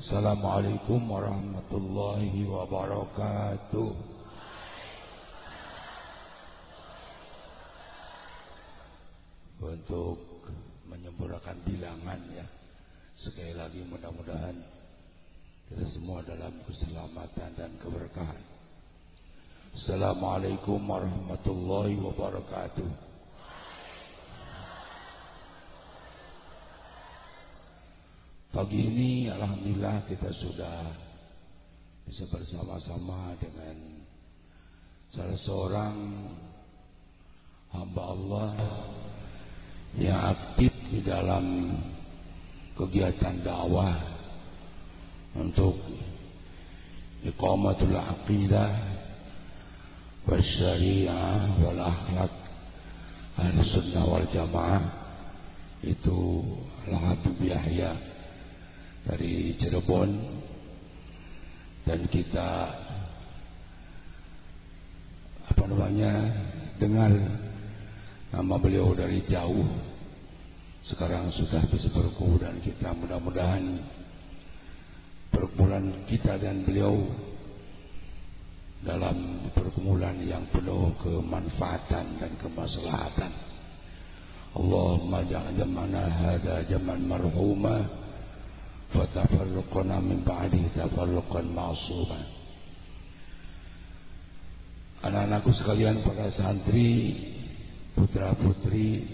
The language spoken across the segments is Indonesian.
Assalamualaikum warahmatullahi wabarakatuh. Untuk menyempurnakan bilangan ya, sekali lagi mudah-mudahan kita semua dalam keselamatan dan keberkahan. Assalamualaikum warahmatullahi wabarakatuh. Pagi ini alhamdulillah kita sudah bisa bersama-sama dengan salah seorang hamba Allah yang aktif di dalam kegiatan dakwah untuk iqamatul aqidah wasyariah wal akhlak Ahlussunnah wal Jamaah, itu Al-Habib Yahya dari Cirebon. Dan kita dengar nama beliau dari jauh, sekarang sudah bisa berkumpul, dan kita mudah-mudahan perkumpulan kita dan beliau dalam perkumpulan yang penuh kemanfaatan dan kemaslahatan. Allahumma ja'al jamana hadza jaman marhuma wa tafarruqana min ba'di tafarruqan ma'suma. Anak-anakku sekalian, para santri, putra-putri,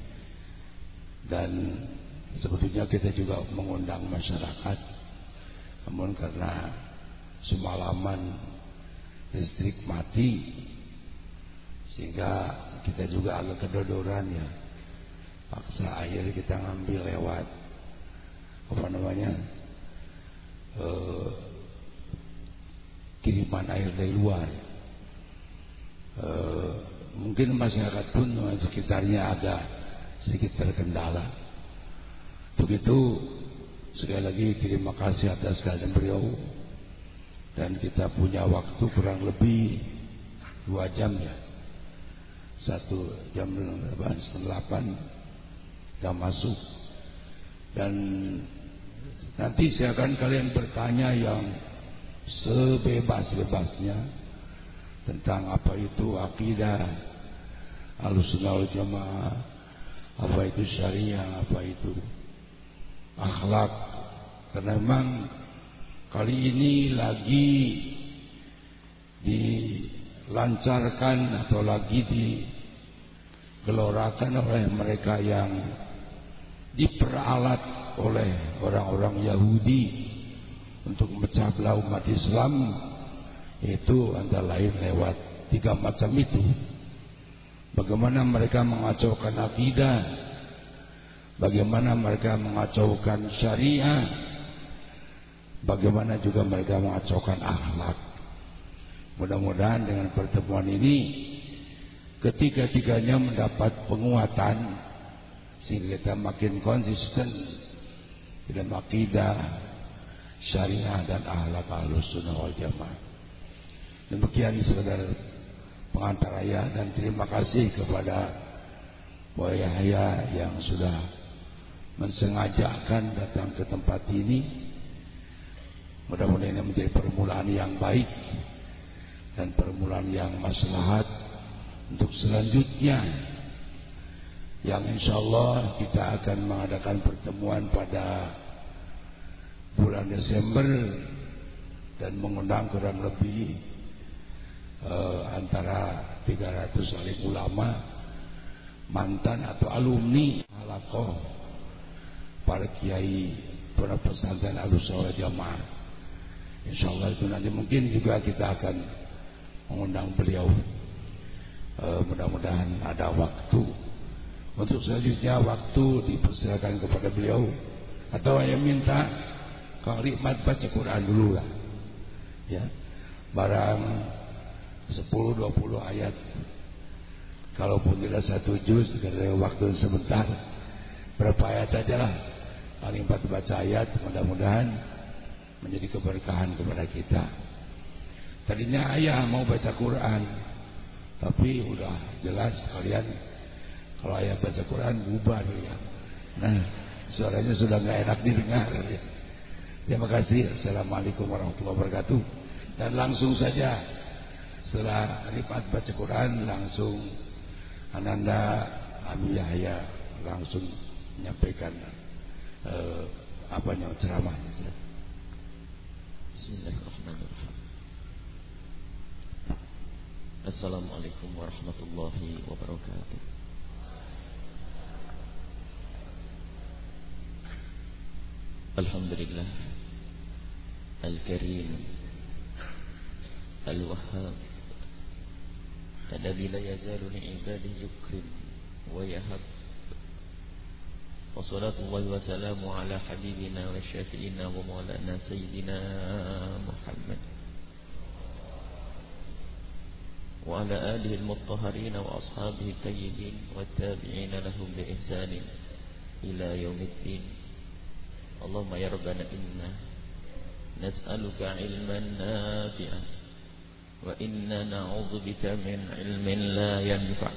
dan sebetulnya kita juga mengundang masyarakat, namun karena semalaman listrik mati sehingga kita juga agak kedodoran ya, paksa air kita ngambil lewat kiriman air dari luar. Mungkin masyarakat pun sekitarnya agak sedikit terkendala. Untuk itu sekali lagi terima kasih atas kehadiran beliau, dan kita punya waktu kurang lebih 2 jam ya. 1 jam 8 kita masuk, dan nanti saya akan kalian bertanya yang sebebas-bebasnya tentang apa itu akidah Ahlussunnah wal Jamaah, apa itu syariah, apa itu akhlak. Karena memang kali ini lagi dilancarkan atau lagi digelorakan oleh mereka yang diperalat oleh orang-orang Yahudi untuk memecah belah umat Islam, itu antara lain lewat 3 macam itu. Bagaimana mereka mengacaukan akidah, bagaimana mereka mengacaukan syariah, bagaimana juga mereka mengacaukan akhlak. Mudah-mudahan dengan pertemuan ini ketiga-tiganya mendapat penguatan sehingga kita makin konsisten dalam akidah, syariah dan akhlak Ahlussunnah wal Jamaah. Demikian sekedar pengantar raya, dan terima kasih kepada Boy Yahya yang sudah mensengajakan datang ke tempat ini. Mudah-mudahan ini menjadi permulaan yang baik dan permulaan yang maslahat untuk selanjutnya, yang insyaallah kita akan mengadakan pertemuan pada bulan Desember dan mengundang kurang lebih antara 300 alim ulama, mantan atau alumni halaqah para kiai, para pesantren Ahlussunnah wal Jamaah. Insyaallah itu nanti mungkin juga kita akan mengundang beliau. Mudah-mudahan ada waktu. Untuk selanjutnya waktu dipersilakan kepada beliau, atau yang minta Kang Rikmat baca Quran dulu lah ya, barang 10-20 ayat, kalaupun tidak 1 juz, karena waktu sebentar, berapa ayat aja lah, paling 4 baca ayat. Mudah-mudahan menjadi keberkahan kepada kita. Tadinya ayah mau baca Quran, tapi udah jelas kalian kalau ayah baca Quran bubar ya. Nah, suaranya sudah nggak enak didengar ya. Terima kasih. Assalamualaikum warahmatullahi wabarakatuh. Dan langsung saja setelah Rifat baca Quran, langsung Ananda Abi Yahya langsung menyampaikan ceramahnya. Bismillahirrahmanirrahim. Assalamualaikum warahmatullahi wabarakatuh. Alhamdulillah Al-Karim Al-Wahhab alladzi la yazalu li'ibadihi yukrim wa yahab. Wassalatullahi wa salamu ala habibina wa syafi'ina wa maulana sayyidina Muhammad wa ala alihi al-mutahharin wa ashabihi tayyibin wa tabi'ina lahum bi ihsanin ila yaumiddin. Allahumma ya Rabbana inna nas'aluka ilman nafi'an wa inna na'udzubika min ilmin la yanfa'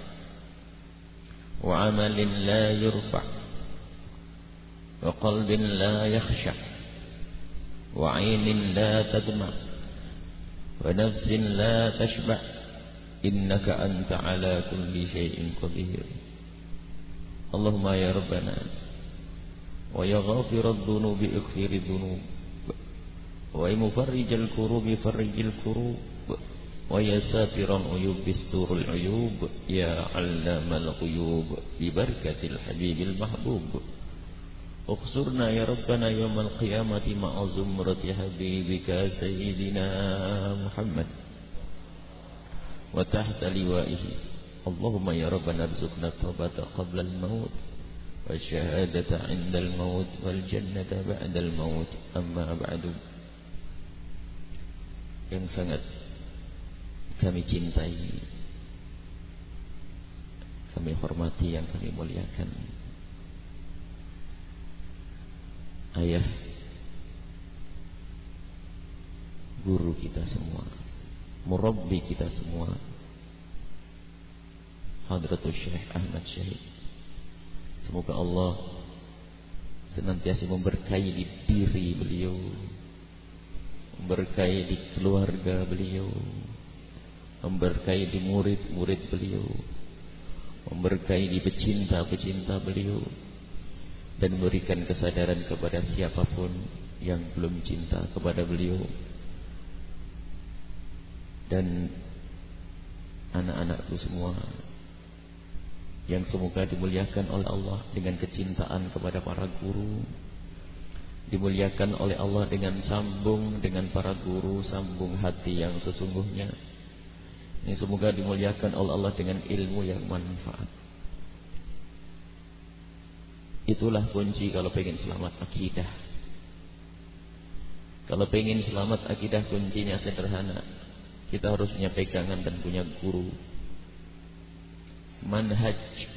wa amalin la yurfa' wa qalbin la yakhsha' wa 'ainin la tadma' wa nafsin la tashba' innaka anta ala kulli syai'in qadir. Allahumma ya Rabbana wa ya ghafirad dhunubi ighfirid dhunub wa ya mufarrijal kurubi farrijil kurub wa ya satiran uyub bisturul uyub ya 'allamal ghuyub bi barakatil habibil mahbub. Uqsurna ya Rabbana yawmal qiyamati ma'a zumrati habibika sayyidina Muhammad wa tahta liwa'ihi. Allahumma ya Rabbana arzuqna taubata qabla al-maut wa syahadata 'inda al-maut wal jannata ba'da al-maut. Amma ba'du. Yang sangat kami cintai, kami hormati, yang kami muliakan, ayah, guru kita semua, murabbi kita semua, Hadratul Syekh Ahmad Syahid. Semoga Allah senantiasa memberkahi di diri beliau, memberkahi di keluarga beliau, memberkahi di murid-murid beliau, memberkahi di pecinta-pecinta beliau, dan memberikan kesadaran kepada siapapun yang belum cinta kepada beliau, dan anak-anakku semua yang semoga dimuliakan oleh Allah dengan kecintaan kepada para guru, dimuliakan oleh Allah dengan sambung dengan para guru, sambung hati yang sesungguhnya. Ini semoga dimuliakan oleh Allah dengan ilmu yang manfaat. Itulah kunci kalau pengen selamat akidah. Kalau pengen selamat akidah, kuncinya sederhana. Kita harus punya pegangan dan punya guru. Manhaj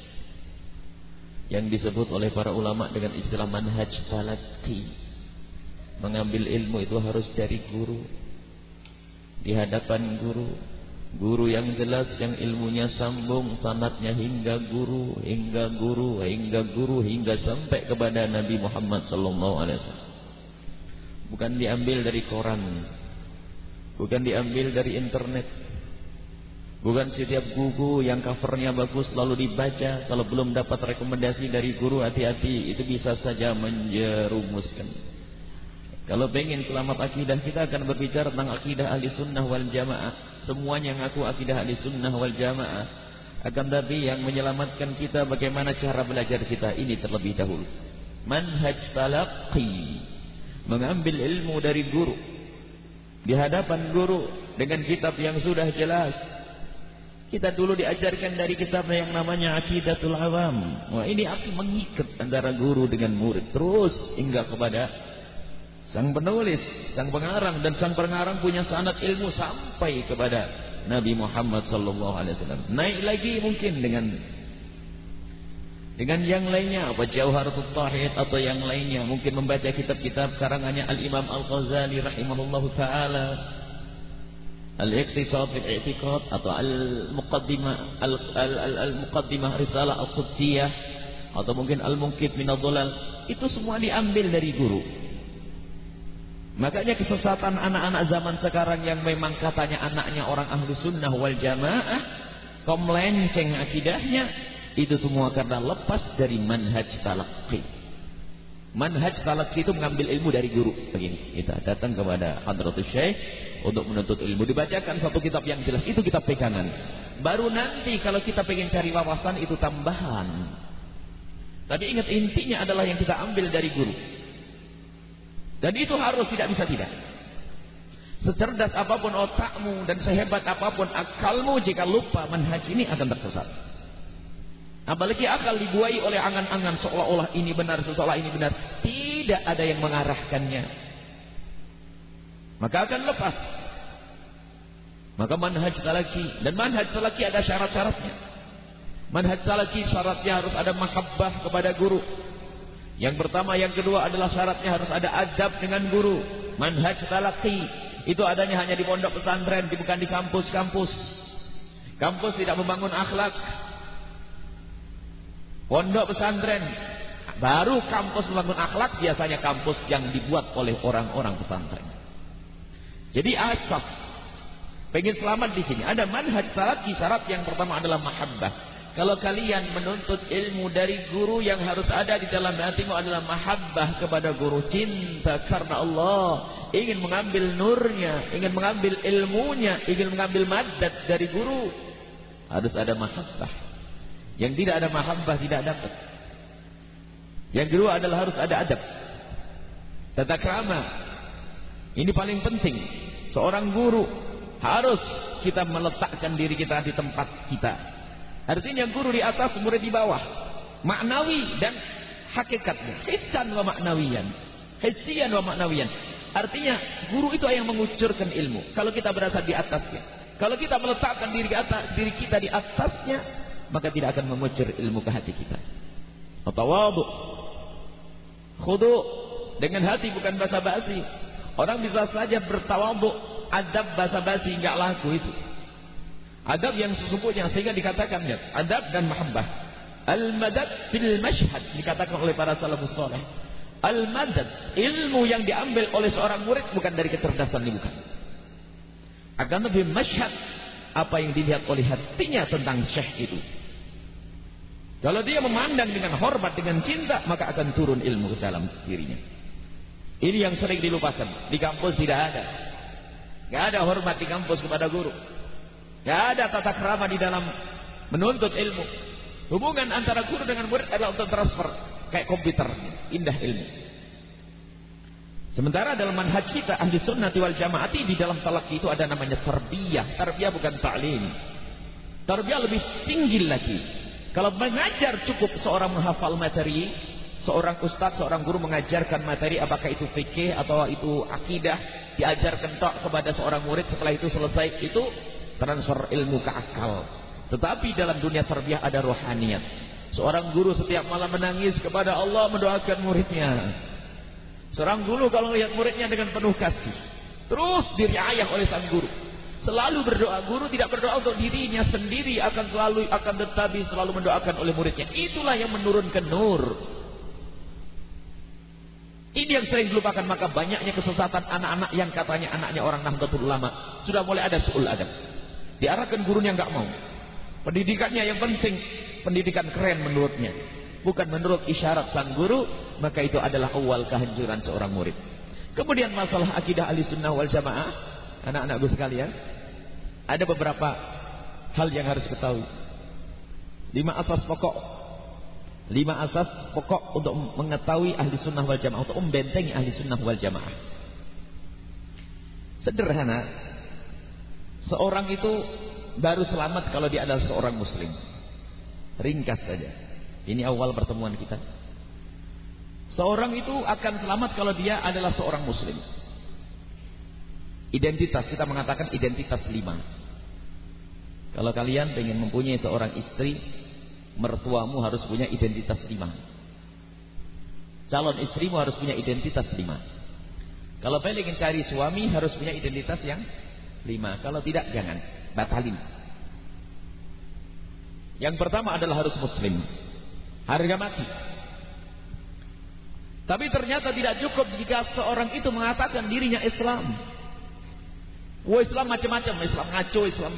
yang disebut oleh para ulama dengan istilah manhaj talaqi. Mengambil ilmu itu harus dari guru, di hadapan guru, guru yang jelas, yang ilmunya sambung sanadnya hingga guru, hingga guru, hingga guru, hingga sampai kepada Nabi Muhammad SAW. Bukan diambil dari koran, bukan diambil dari internet, bukan setiap buku yang covernya bagus lalu dibaca. Kalau belum dapat rekomendasi dari guru, hati-hati, itu bisa saja menjerumuskan. Kalau pengen selamat akidah, kita akan berbicara tentang akidah ahli sunnah wal jamaah. Semuanya ngaku akidah ahli sunnah wal jamaah, akan tapi yang menyelamatkan kita bagaimana cara belajar kita. Ini terlebih dahulu manhaj talaqi, mengambil ilmu dari guru, di hadapan guru dengan kitab yang sudah jelas. Kita dulu diajarkan dari kitab yang namanya Aqidatul Awam. Wah, ini akan mengikat antara guru dengan murid terus hingga kepada sang penulis, sang pengarang, dan sang pengarang punya sanad ilmu sampai kepada Nabi Muhammad SAW. Naik lagi mungkin dengan yang lainnya, apa Jauharatul Tauhid atau yang lainnya. Mungkin membaca kitab-kitab karangannya Al-Imam Al-Ghazali rahimahullahu ta'ala, Al-Iqtisad fil I'tiqad, atau Al-Muqaddimah Al-Muqaddimah Risalah Al-Qudsiyah, atau mungkin Al-Munqidh min Ad-Dhalal. Itu semua diambil dari guru. Makanya kesesatan anak-anak zaman sekarang yang memang katanya anaknya orang ahlu sunnah wal jamaah, komlenceng akidahnya, itu semua karena lepas dari manhaj talaqi. Manhaj talaqi itu mengambil ilmu dari guru. Begini, kita datang kepada Hadratus Syekh untuk menuntut ilmu, dibacakan satu kitab yang jelas, itu kitab pegangan. Baru nanti kalau kita pengen cari wawasan itu tambahan. Tapi ingat, intinya adalah yang kita ambil dari guru. Dan itu harus, tidak bisa tidak. Secerdas apapun otakmu dan sehebat apapun akalmu, jika lupa manhaj ini akan tersesat. Apalagi akal dibuai oleh angan-angan seolah-olah ini benar, seolah ini benar. Tidak ada yang mengarahkannya, maka akan lepas. Maka manhaj talaqi, dan manhaj talaqi ada syarat-syaratnya. Manhaj talaqi syaratnya harus ada mahabbah kepada guru. Yang pertama, yang kedua adalah syaratnya harus ada adab dengan guru. Manhaj talaqi itu adanya hanya di pondok pesantren, bukan di kampus-kampus. Kampus tidak membangun akhlak. Pondok pesantren baru kampus membangun akhlak, biasanya kampus yang dibuat oleh orang-orang pesantren. Jadi asal pengen selamat di sini ada manhaj talaqi. Syarat yang pertama adalah mahabbah. Kalau kalian menuntut ilmu dari guru, yang harus ada di dalam hatimu adalah mahabbah kepada guru, cinta karena Allah, ingin mengambil nurnya, ingin mengambil ilmunya, ingin mengambil madad dari guru. Harus ada mahabbah. Yang tidak ada mahabbah tidak dapat. Yang kedua adalah harus ada adab, tata krama. Ini paling penting. Seorang guru harus kita meletakkan diri kita di tempat kita. Artinya guru di atas, murid di bawah. Maknawi dan hakikatnya. Hissan wa maknawiyan. Hissian wa maknawiyan. Artinya guru itu yang mengucurkan ilmu. Kalau kita berada di atasnya. Kalau kita meletakkan diri kita di atasnya, maka tidak akan mengucur ilmu ke hati kita. Tawadhu. Khudu dengan hati, bukan basa-basi. Orang bisa saja bertawadhu, adab basa-basi enggak laku itu. Adab yang sesungguhnya, sehingga dikatakan ya, adab dan mahabbah. Al-madad fil mashhad, dikatakan oleh para salafus saleh. Al-madad, ilmu yang diambil oleh seorang murid bukan dari kecerdasan, ini bukan. Akan lebih mashhad, apa yang dilihat oleh hatinya tentang syekh itu. Kalau dia memandang dengan hormat, dengan cinta, maka akan turun ilmu ke dalam dirinya. Ini yang sering dilupakan. Di kampus tidak ada. Tidak ada hormat di kampus kepada guru. Tidak ada tata krama di dalam menuntut ilmu. Hubungan antara guru dengan murid adalah untuk transfer, kayak komputer, indah ilmu. Sementara dalam manhaj kita ahli sunnati wal jamaati, di dalam talaqi itu ada namanya tarbiyah. Tarbiyah bukan ta'lim. Tarbiyah lebih tinggi lagi. Kalau mengajar cukup seorang menghafal materi, seorang ustaz, seorang guru mengajarkan materi, apakah itu fikih atau itu akidah, diajarkan tok kepada seorang murid, setelah itu selesai, itu transfer ilmu ke akal. Tetapi dalam dunia tarbiyah ada rohaniat. Seorang guru setiap malam menangis kepada Allah mendoakan muridnya. Seorang guru kalau melihat muridnya dengan penuh kasih, terus diriayah oleh sang guru. Selalu berdoa. Guru tidak berdoa untuk dirinya sendiri, tetapi selalu mendoakan oleh muridnya. Itulah yang menurunkan nur. Ini yang sering dilupakan. Maka banyaknya kesesatan anak-anak yang katanya anaknya orang Nahdlatul Ulama. Sudah mulai ada su'ul adab. Diarahkan gurunya enggak mau. Pendidikannya yang penting, pendidikan keren menurutnya, bukan menurut isyarat sang guru. Maka itu adalah awal kehancuran seorang murid. Kemudian masalah akidah Ahlussunnah wal Jamaah, anak-anakku sekalian, ada beberapa hal yang harus ketahui. 5 asas pokok untuk mengetahui Ahlussunnah wal Jamaah, untuk membentengi Ahlussunnah wal Jamaah. Sederhana, seorang itu baru selamat kalau dia adalah seorang muslim. Ringkas saja. Ini awal pertemuan kita. Seorang itu akan selamat kalau dia adalah seorang muslim. Identitas, kita mengatakan identitas 5. Kalau kalian ingin mempunyai seorang istri, mertuamu harus punya identitas 5. Calon istrimu harus punya identitas 5. Kalau kalian ingin cari suami, harus punya identitas yang 5. Kalau tidak, jangan, batalin. Yang pertama adalah harus muslim. Harga mati. Tapi ternyata tidak cukup jika seorang itu mengatakan dirinya Islam. Islam macam-macam, Islam ngaco, Islam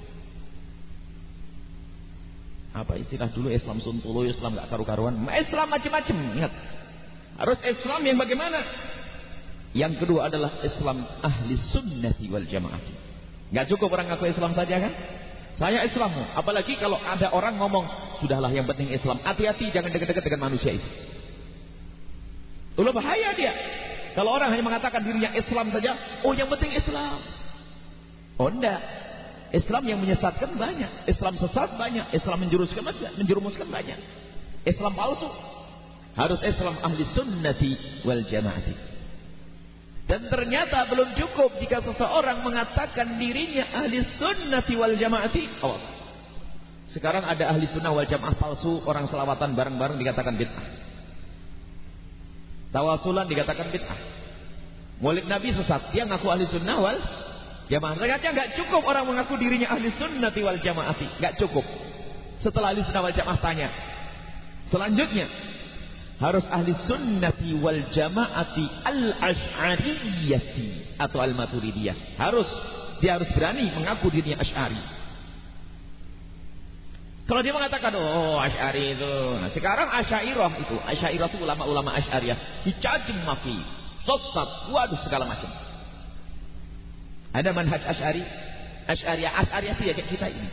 apa istilah dulu, Islam suntulo, Islam gak karu-karuan, Islam macam-macam. Ingat, harus Islam yang bagaimana? Yang kedua adalah Islam ahli sunnati wal jamaah. Gak cukup orang ngaku Islam saja kan? Saya Islam, apalagi kalau ada orang ngomong, sudahlah yang penting Islam. Hati-hati, jangan dekat-dekat dengan manusia itu. Udah bahaya dia. Kalau orang hanya mengatakan dirinya Islam saja, yang penting Islam. Enggak. Islam yang menyesatkan banyak, Islam sesat banyak, Islam menjerumuskan banyak. Islam palsu. Harus Islam ahli sunnati wal jamaati. Dan ternyata belum cukup jika seseorang mengatakan dirinya ahli sunnati wal jamaati. Sekarang ada ahli sunnah wal jamaah palsu, orang selawatan bareng-bareng dikatakan bid'ah. Tawasulan dikatakan bid'ah. Maulid Nabi sesat, dia ngaku ahli sunnah wal jamaah. Ternyata nggak cukup orang mengaku dirinya ahli sunnati wal jamaati, nggak cukup. Setelah ahli sunnah wal jamaah tanya, selanjutnya harus ahli sunnati wal jamaati al-asy'ariyati atau al-maturidiyah. Dia harus berani mengaku dirinya Asy'ari. Kalau dia mengatakan Asy'ari itu, nah sekarang Asy'ariyah itu ulama-ulama Asy'ariyah dicaci maki, sesat, segala macam. Ada manhaj Asy'ariyah itu ya kayak kita ini.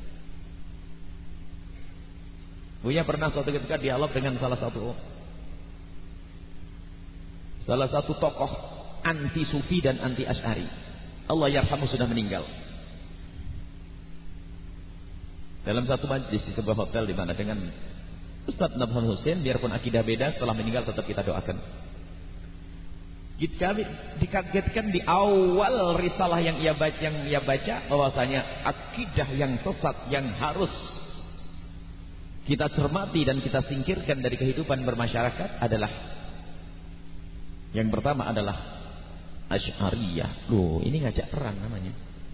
Buya pernah suatu ketika dialog dengan salah satu tokoh anti sufi dan anti Asy'ari. Allah yarhamu sudah meninggal. Dalam satu majlis di sebuah hotel di mana dengan Ustaz Nabhan Hussein, biarpun akidah beda, setelah meninggal tetap kita doakan. Kami dikagetkan di awal risalah yang ia baca bahwasanya akidah yang sesat yang harus kita cermati dan kita singkirkan dari kehidupan bermasyarakat adalah yang pertama adalah Asy'ariyah. Ini ngajak perang namanya.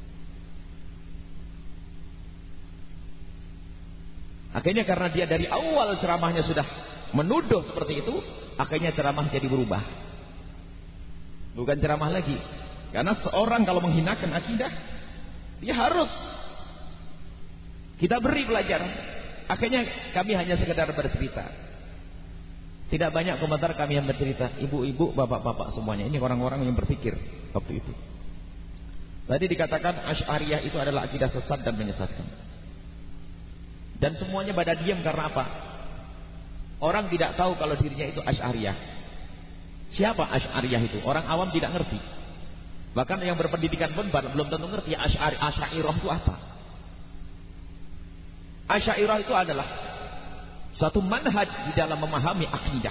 Akhirnya karena dia dari awal ceramahnya sudah menuduh seperti itu, akhirnya ceramah jadi berubah. Bukan ceramah lagi. Karena seorang kalau menghinakan akidah, dia harus kita beri pelajaran. Akhirnya kami hanya sekedar bercerita. Tidak banyak komentar kami yang bercerita. Ibu-ibu, bapak-bapak semuanya. Ini orang-orang yang berpikir waktu itu. Tadi dikatakan Asy'ariyah itu adalah akidah sesat dan menyesatkan. Dan semuanya pada diam karena apa? Orang tidak tahu kalau dirinya itu Asy'ariyah. Siapa Asy'ariyah itu? Orang awam tidak ngerti. Bahkan yang berpendidikan pun belum tentu ngerti Asy'ariyah itu apa. Asy'ariyah itu adalah satu manhaj di dalam memahami akidah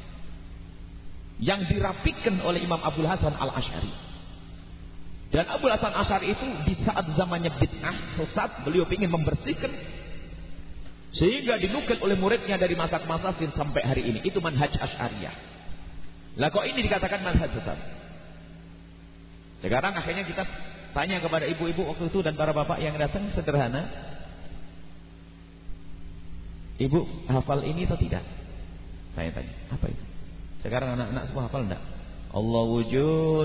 yang dirapikan oleh Imam Abul Hasan Al-Asy'ari. Dan Abul Hasan Al-Asy'ari itu di saat zamannya bid'ah sesat, beliau ingin membersihkan sehingga dinukil oleh muridnya dari masa ke masa sampai hari ini. Itu manhaj Asy'ariyah. Lah kok ini dikatakan manhaj sesat? Sekarang akhirnya kita tanya kepada ibu-ibu waktu itu dan para bapak yang datang sederhana. Ibu hafal ini atau tidak? Saya tanya, apa itu? Sekarang anak-anak semua hafal enggak? Allah wujud.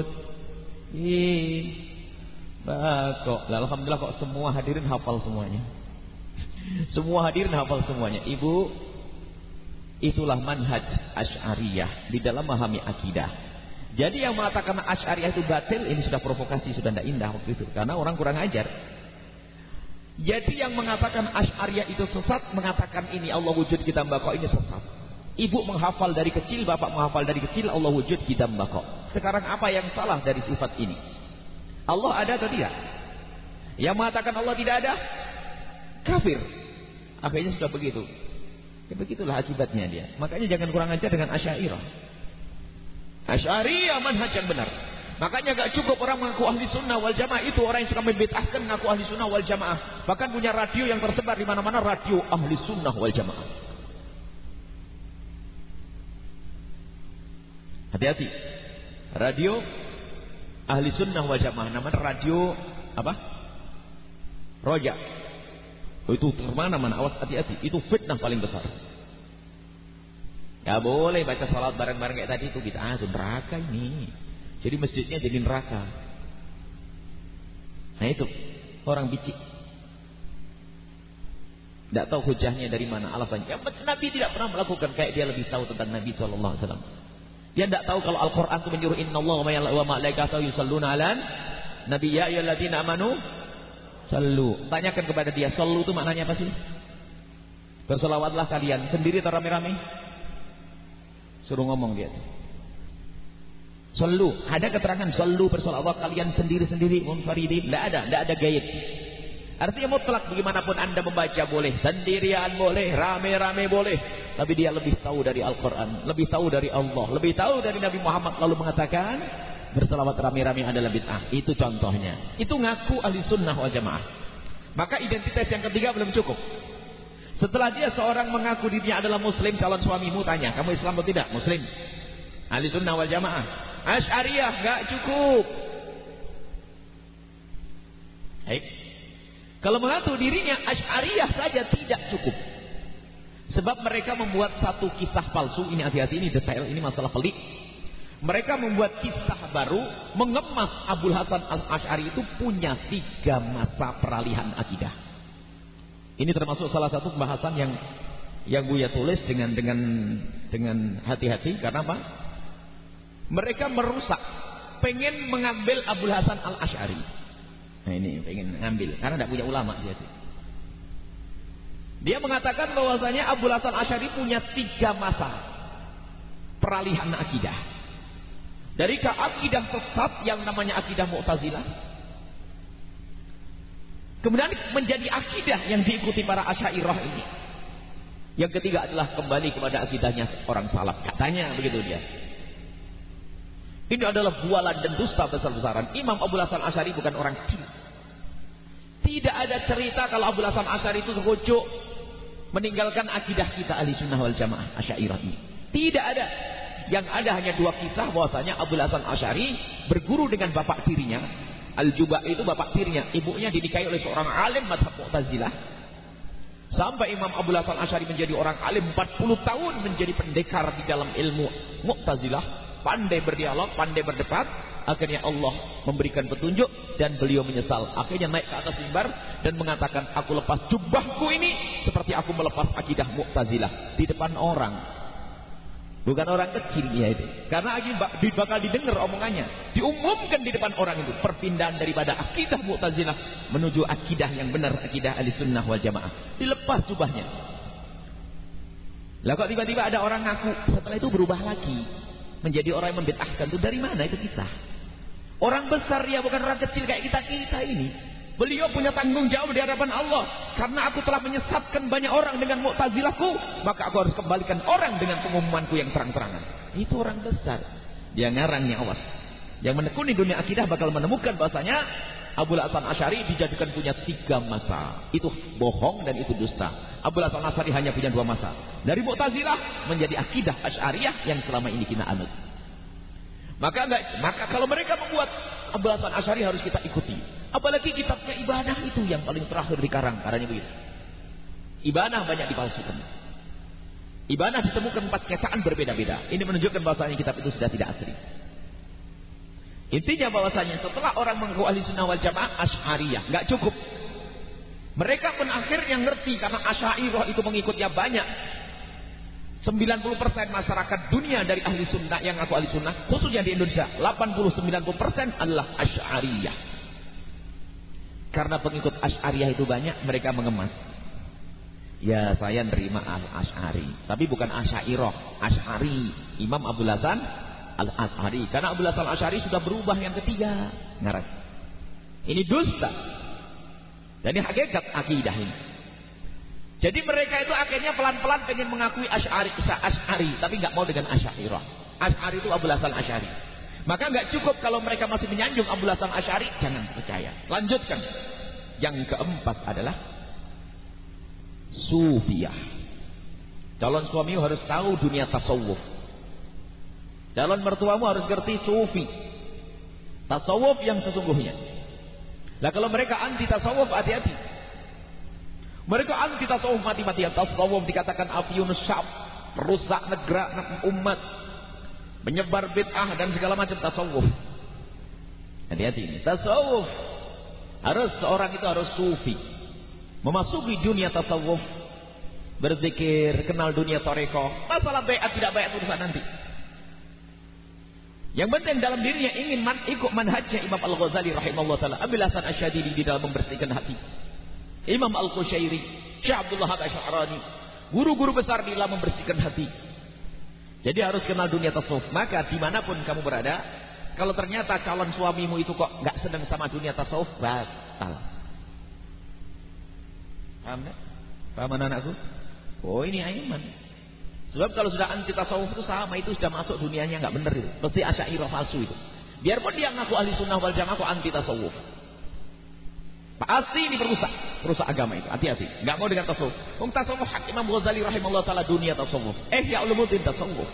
Alhamdulillah kok semua hadirin hafal semuanya. Semua hadirin hafal semuanya. Ibu, itulah manhaj Asy'ariyah di dalam memahami akidah. Jadi yang mengatakan Asy'ariyah itu batil, ini sudah provokasi, sudah tidak indah waktu itu. Karena orang kurang ajar. Jadi yang mengatakan Asy'ariyah itu sesat, mengatakan ini Allah wujud kita mbako, ini sesat. Ibu menghafal dari kecil, bapak menghafal dari kecil Allah wujud kita mbako. Sekarang apa yang salah dari sifat ini? Allah ada atau tidak? Yang mengatakan Allah tidak ada, kafir. Akhirnya sudah begitu. Ya begitulah akibatnya dia. Makanya jangan kurang ajar dengan Asy'ariyah. Asy'ariyah manhaj yang benar. Makanya gak cukup orang mengaku ahli sunnah wal jamaah, itu orang yang suka membid'ahkan mengaku ahli sunnah wal jamaah. Bahkan punya radio yang tersebar di mana-mana, radio ahli sunnah wal jamaah. Hati-hati. Radio ahli sunnah wal jamaah, namanya radio apa? Roja. Itu kemana-mana, awas hati-hati. Itu fitnah paling besar. Gak boleh baca salat bareng-bareng kayak tadi, itu bid'ah, itu neraka ini. Jadi masjidnya jadi neraka. Nah itu orang bicik. Tidak tahu hujahnya dari mana, alasannya. Ya, Nabi tidak pernah melakukan, kayak dia lebih tahu tentang Nabi SAW. Dia tidak tahu kalau Al-Quran itu menyuruh innallaha wa malaikatahu yusalluna 'alan nabi ya ayyuhalladzina amanu sallu. Tanyakan kepada dia, sallu itu maknanya apa sih? Berselawatlah kalian sendiri atau rame-rame? Suruh ngomong dia. Sallu, ada keterangan sallu berselawat kalian sendiri-sendiri munfaridin? Tidak ada gaib. Artinya mutlak, bagaimanapun Anda membaca boleh, sendirian boleh, rame-rame boleh. Tapi dia lebih tahu dari Al-Quran, lebih tahu dari Allah, lebih tahu dari Nabi Muhammad, lalu mengatakan berselawat rame-rame adalah bid'ah. Itu contohnya. Itu ngaku ahli sunnah wal jamaah. Maka identitas yang ketiga belum cukup. Setelah dia seorang mengaku dirinya adalah muslim, calon suamimu tanya, kamu Islam atau tidak? Muslim. Ahli sunnah wal jamaah. Asy'ariyah enggak cukup. Baik. Kalau mengaku dirinya Asy'ariyah saja tidak cukup. Sebab mereka membuat satu kisah palsu. Ini hati-hati, ini detail, ini masalah pelik. Mereka membuat kisah baru, mengemas Abul Hasan Al-Asy'ari itu punya 3 masa peralihan akidah. Ini termasuk salah satu pembahasan yang Buya tulis dengan hati-hati. Karena apa? Mereka merusak, pengen mengambil Abul Hasan Al-Asy'ari. Nah ini pengen ngambil karena tidak punya ulama dia. Dia mengatakan bahwasanya Abul Hasan Asy'ari punya 3 masa peralihan akidah. Dari akidah sesat yang namanya akidah Mu'tazilah, kemudian menjadi akidah yang diikuti para Asy'ariyah ini. Yang ketiga adalah kembali kepada akidahnya orang salaf, katanya begitu dia. Ini adalah bualan dan dusta besar-besaran. Imam Abul Hasan Asy'ari bukan orang kecil. Tidak ada cerita kalau Abul Hasan Asy'ari itu rujuk meninggalkan akidah kita ahli sunnah wal jamaah Asy'ariyah ini. Tidak ada. Yang ada hanya 2 kisah bahwasanya Abul Hasan Asy'ari berguru dengan bapak tirinya. Al-Juba itu bapak tirinya. Ibunya dinikahi oleh seorang alim mazhab Mu'tazilah. Sampai Imam Abul Hasan Asy'ari menjadi orang alim 40 tahun menjadi pendekar di dalam ilmu Mu'tazilah. Pandai berdialog, pandai berdebat. Akhirnya Allah memberikan petunjuk dan beliau menyesal. Akhirnya naik ke atas mimbar dan mengatakan, aku lepas jubahku ini seperti aku melepas akidah Mu'tazilah di depan orang. Bukan orang kecil dia itu. Karena bakal didengar omongannya. Diumumkan di depan orang itu. Perpindahan daripada akidah Mu'tazilah menuju akidah yang benar, akidah ahli sunnah wal jamaah. Dilepas jubahnya. Lah kok tiba-tiba ada orang ngaku, setelah itu berubah lagi menjadi orang yang membid'ahkan. Itu dari mana itu kisah? Orang besar ya, bukan orang kecil kayak kita ini. Beliau punya tanggung jawab di hadapan Allah. Karena aku telah menyesatkan banyak orang dengan Mu'tazilahku, maka aku harus kembalikan orang dengan pengumumanku yang terang-terangan. Itu orang besar. Dia ngarangnya, awas. Yang menekuni dunia akidah bakal menemukan bahasanya Abul Hasan Asy'ari dijadikan punya 3 masa. Itu bohong dan itu dusta. Abul Hasan Asy'ari hanya punya 2 masa. Dari Mu'tazilah menjadi akidah Asy'ariyah yang selama ini kita anut. Maka kalau mereka membuat Abul Hasan Asy'ari harus kita ikuti. Apalagi kitabnya Ibanah itu yang paling terakhir dikarang. Caranya begitu. Ibanah banyak dipalsukan. Ibanah ditemukan 4 cetakan berbeda-beda. Ini menunjukkan bahwasanya kitab itu sudah tidak asli. Intinya bahwasanya setelah orang mengaku ahli sunnah wal jamaah Asy'ariyah, nggak cukup. Mereka pun akhirnya ngerti karena Asy'ariyah itu mengikutnya banyak. 90% masyarakat dunia dari ahli sunnah yang ngaku ahli sunnah, khususnya di Indonesia, 80-90% adalah Asy'ariyah. Karena pengikut Asy'ariyah itu banyak, mereka mengemas. Ya, saya nerima Al-Asy'ari, tapi bukan Asy'ariyah, Asy'ari, Imam Abul Hasan Al-Asy'ari. Karena Abul Hasan Al-Asy'ari sudah berubah yang ketiga. Ngarang. Ini dusta. Dan ini hakikat akidah ini. Jadi mereka itu akhirnya pelan-pelan pengen mengakui Asy'ari, tapi nggak mau dengan Asy'ariyah. Asy'ari itu Abul Hasan Asy'ari. Maka nggak cukup kalau mereka masih menyanjung Abul Hasan Asy'ari, jangan percaya. Lanjutkan. Yang keempat adalah Sufiyah. Calon suamimu harus tahu dunia tasawuf. Calon mertuamu harus ngerti sufi. Tasawuf yang sesungguhnya. Nah kalau mereka anti tasawuf, hati-hati. Mereka anti tasawuf mati-matian. Tasawuf dikatakan afyunus syab. perusak negara umat, menyebar bid'ah dan segala macam tasawuf. Hati-hati ini. Tasawuf harus seorang itu harus sufi, memasuki dunia tasawuf, berzikir, kenal dunia tarekat. Masalah baiat tidak baiat urusan nanti. Yang penting dalam dirinya ingin ikut manhajnya Imam Al-Ghazali rahimahullah taala, Abil Hasan Asyadili di dalam membersihkan hati, Imam Al-Qushairi, Syekh Abdullah Asy-Sya'rani, guru-guru besar di dalam membersihkan hati. Jadi harus kenal dunia tasawuf. Maka dimanapun kamu berada, kalau ternyata calon suamimu itu kok nggak senang sama dunia tasawuf, batal. Paham nggak? Paham anakku? Oh ini Aiman. Sebab kalau sudah anti tasawuf itu sama, itu sudah masuk dunianya nggak benar itu. Pasti Asy'ariyah palsu itu. Biarpun dia ngaku ahli sunnah wal jamaah, kok anti tasawuf. Pasti ini perusak agama itu. Hati-hati. Nggak mau dengan tasawuf. Tasawuf hak Imam Ghazali rahimahullah taala dunia tasawuf. Ya ulumuddin tasawuf.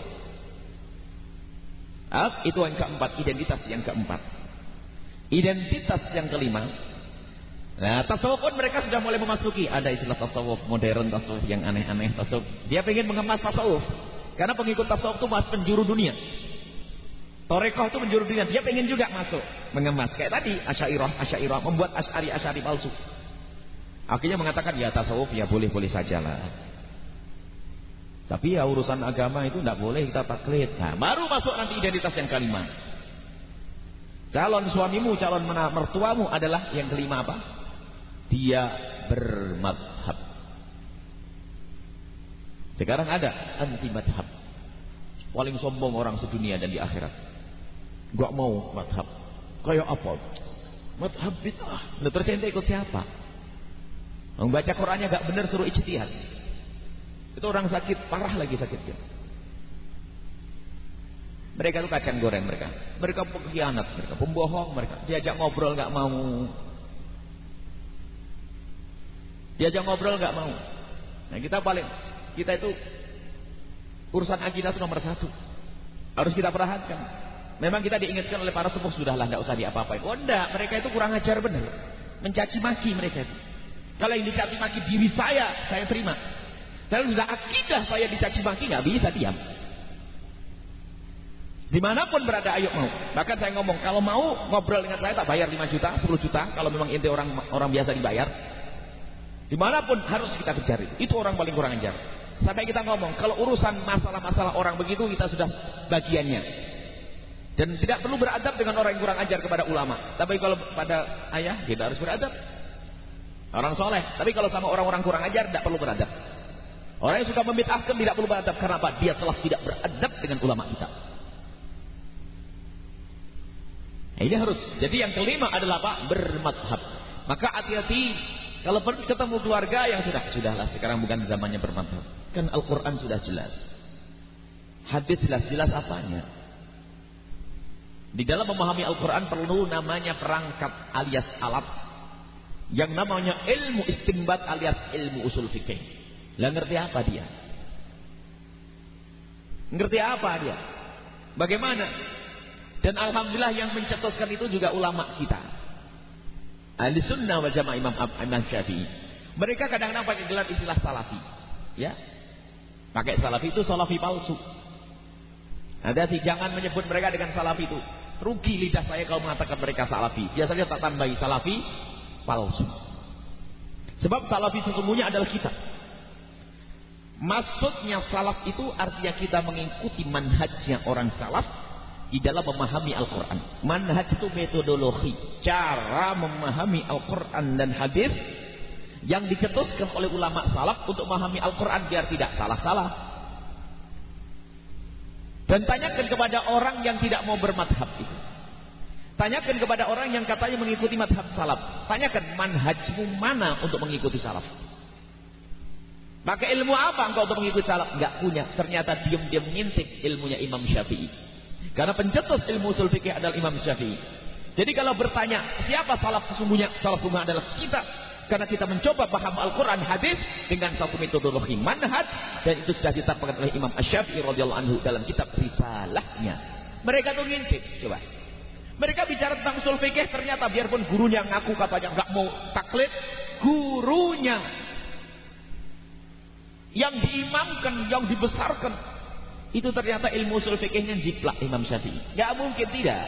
Itu yang keempat, identitas yang keempat. Identitas yang kelima. Nah, tasawuf pun mereka sudah mulai memasuki. Ada istilah tasawuf modern, tasawuf yang aneh-aneh, tasawuf. Dia ingin mengemas tasawuf. Karena pengikut tasawuf itu mas penjuru dunia. Tarekat itu penjuru dunia. Dia ingin juga masuk, mengemas. Kayak tadi Asy'ariyah membuat Asy'ari palsu. Akhirnya mengatakan ya tasawuf ya boleh-boleh sajalah. Tapi ya urusan agama itu tidak boleh kita taklid. Nah, baru masuk nanti identitas yang kelima. Calon suamimu, calon mertuamu adalah yang kelima apa? Dia bermadhab. Sekarang ada anti madhab. Paling sombong orang sedunia dan di akhirat. Gak mau madhab. Kayak apa? Madhab bid'ah. Nah, terus ente ikut siapa? Membaca Qurannya gak benar, suruh ijtihad. Itu orang sakit, parah lagi sakitnya. Mereka itu kacang goreng mereka. Mereka pengkhianat, mereka pembohong, mereka diajak ngobrol gak mau. Diajak ngobrol gak mau. Nah, kita itu urusan akidah itu nomor satu. Harus kita perhatikan. Memang kita diingatkan oleh para sepuh, sudahlah tidak usah diapa-apain. Oh enggak, mereka itu kurang ajar benar. Mencaci maki mereka itu. Kalau yang dicaci maki diri saya terima. Kalau sudah akidah saya dicaci maki, nggak bisa diam. Dimanapun berada, ayo mau. Bahkan saya ngomong, kalau mau ngobrol dengan saya tak bayar 5 juta, 10 juta. Kalau memang inti orang biasa dibayar. Dimanapun harus kita kejar itu. Itu orang paling kurang ajar. Sampai kita ngomong, kalau urusan masalah-masalah orang begitu kita sudah bagiannya. Dan tidak perlu beradab dengan orang yang kurang ajar kepada ulama. Tapi kalau pada ayah kita harus beradab. Orang soleh. Tapi kalau sama orang-orang kurang ajar tidak perlu beradab. Orang yang suka membid'ahkan tidak perlu beradab. Karena apa? Dia telah tidak beradab dengan ulama kita. Nah, ini harus. Jadi yang kelima adalah apa? Bermadhab. Maka hati-hati kalau ketemu keluarga yang sudahlah sekarang bukan zamannya bermadhab. Kan Al-Quran sudah jelas. Hadis jelas-jelas apanya. Di dalam memahami Al-Quran perlu namanya perangkat alias alat. Yang namanya ilmu istinbat alias ilmu usul fikih. Lah ngerti apa dia? Ngerti apa dia? Bagaimana? Dan alhamdulillah yang mencetuskan itu juga ulama kita. Ahli sunnah wal jamaah Imam Syafi'i. Mereka kadang-kadang pakai gelar istilah salafi. Ya. Pakai salafi itu salafi palsu. Hati-hati, jangan menyebut mereka dengan salafi itu. Rugi lidah saya kalau mengatakan mereka salafi. Biasanya tak tambahi salafi palsu. Sebab salafi sesungguhnya adalah kita. Maksudnya salaf itu artinya kita mengikuti manhajnya orang salaf di dalam memahami Al-Quran. Manhaj itu metodologi, cara memahami Al-Quran dan hadis yang dicetuskan oleh ulama salaf untuk memahami Al-Quran biar tidak salah-salah. Dan tanyakan kepada orang yang tidak mau bermadhab itu. Tanyakan kepada orang yang katanya mengikuti madhab salaf. Tanyakan manhajmu mana untuk mengikuti salaf. Pakai ilmu apa engkau untuk mengikuti salaf? Enggak punya. Ternyata diam-diam ngintip ilmunya Imam Syafi'i. Karena pencetus ilmu usul fikih adalah Imam Syafi'i. Jadi kalau bertanya siapa salaf sesungguhnya? Salaf sesungguhnya adalah kita. Karena kita mencoba paham Al-Quran hadis dengan satu metodologi manhaj, dan itu sudah ditetapkan oleh Imam Asy-Syafi'i radhiyallahu anhu dalam kitab Risalahnya. Mereka tuh ngintip, coba. Mereka bicara tentang usul fikih, ternyata biarpun gurunya ngaku katanya nggak mau taklid, gurunya yang diimamkan, yang dibesarkan, itu ternyata ilmu usul fikihnya jiplak Imam Syafi'i. Gak mungkin tidak.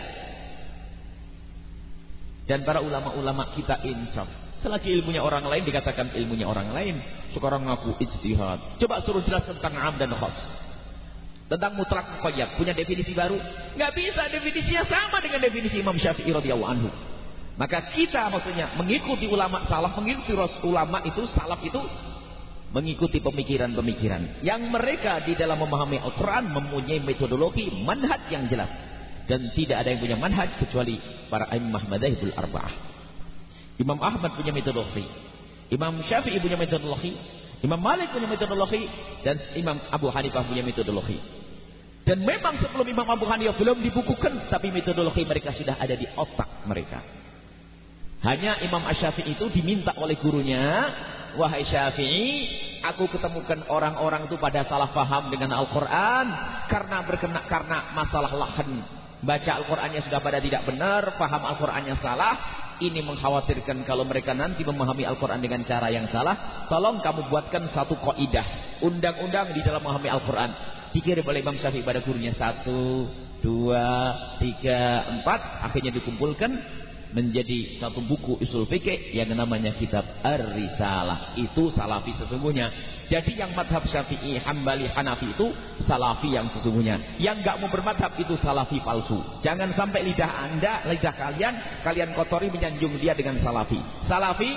Dan para ulama-ulama kita insaf. Selagi ilmunya orang lain dikatakan ilmunya orang lain. Sekarang ngaku ijtihad. Coba suruh jelas tentang am dan khas. Tentang mutlak muqayyad. Punya definisi baru? Gak bisa, definisinya sama dengan definisi Imam Syafi'i radhiyallahu anhu. Maka kita maksudnya mengikuti ulama salaf, mengikuti ulama itu, salaf itu, mengikuti pemikiran-pemikiran yang mereka di dalam memahami Al-Quran mempunyai metodologi, manhaj yang jelas. Dan tidak ada yang punya manhaj kecuali para a'immah madzhabul arba'ah. Imam Ahmad punya metodologi, Imam Syafi'i punya metodologi, Imam Malik punya metodologi, dan Imam Abu Hanifah punya metodologi. Dan memang sebelum Imam Abu Hanifah belum dibukukan, tapi metodologi mereka sudah ada di otak mereka. Hanya Imam Asy-Syafi'i itu diminta oleh gurunya, wahai Syafi'i, aku ketemukan orang-orang itu pada salah paham dengan Al-Quran karena masalah lahan. Baca Al-Qurannya sudah pada tidak benar, paham Al-Qurannya salah. Ini mengkhawatirkan kalau mereka nanti memahami Al-Quran dengan cara yang salah. Tolong kamu buatkan satu kaidah, undang-undang di dalam memahami Al-Quran. Dikirim oleh Imam Syafi'i pada gurunya 1, 2, 3, 4. Akhirnya dikumpulkan menjadi satu buku usul fikih yang namanya kitab Ar-Risalah. Itu salafi sesungguhnya. Jadi yang madhab Syafi'i, Hambali, Hanafi itu salafi yang sesungguhnya. Yang gak mau bermadhab itu salafi palsu. Jangan sampai lidah anda, lidah kalian kotori menyanjung dia dengan salafi. Salafi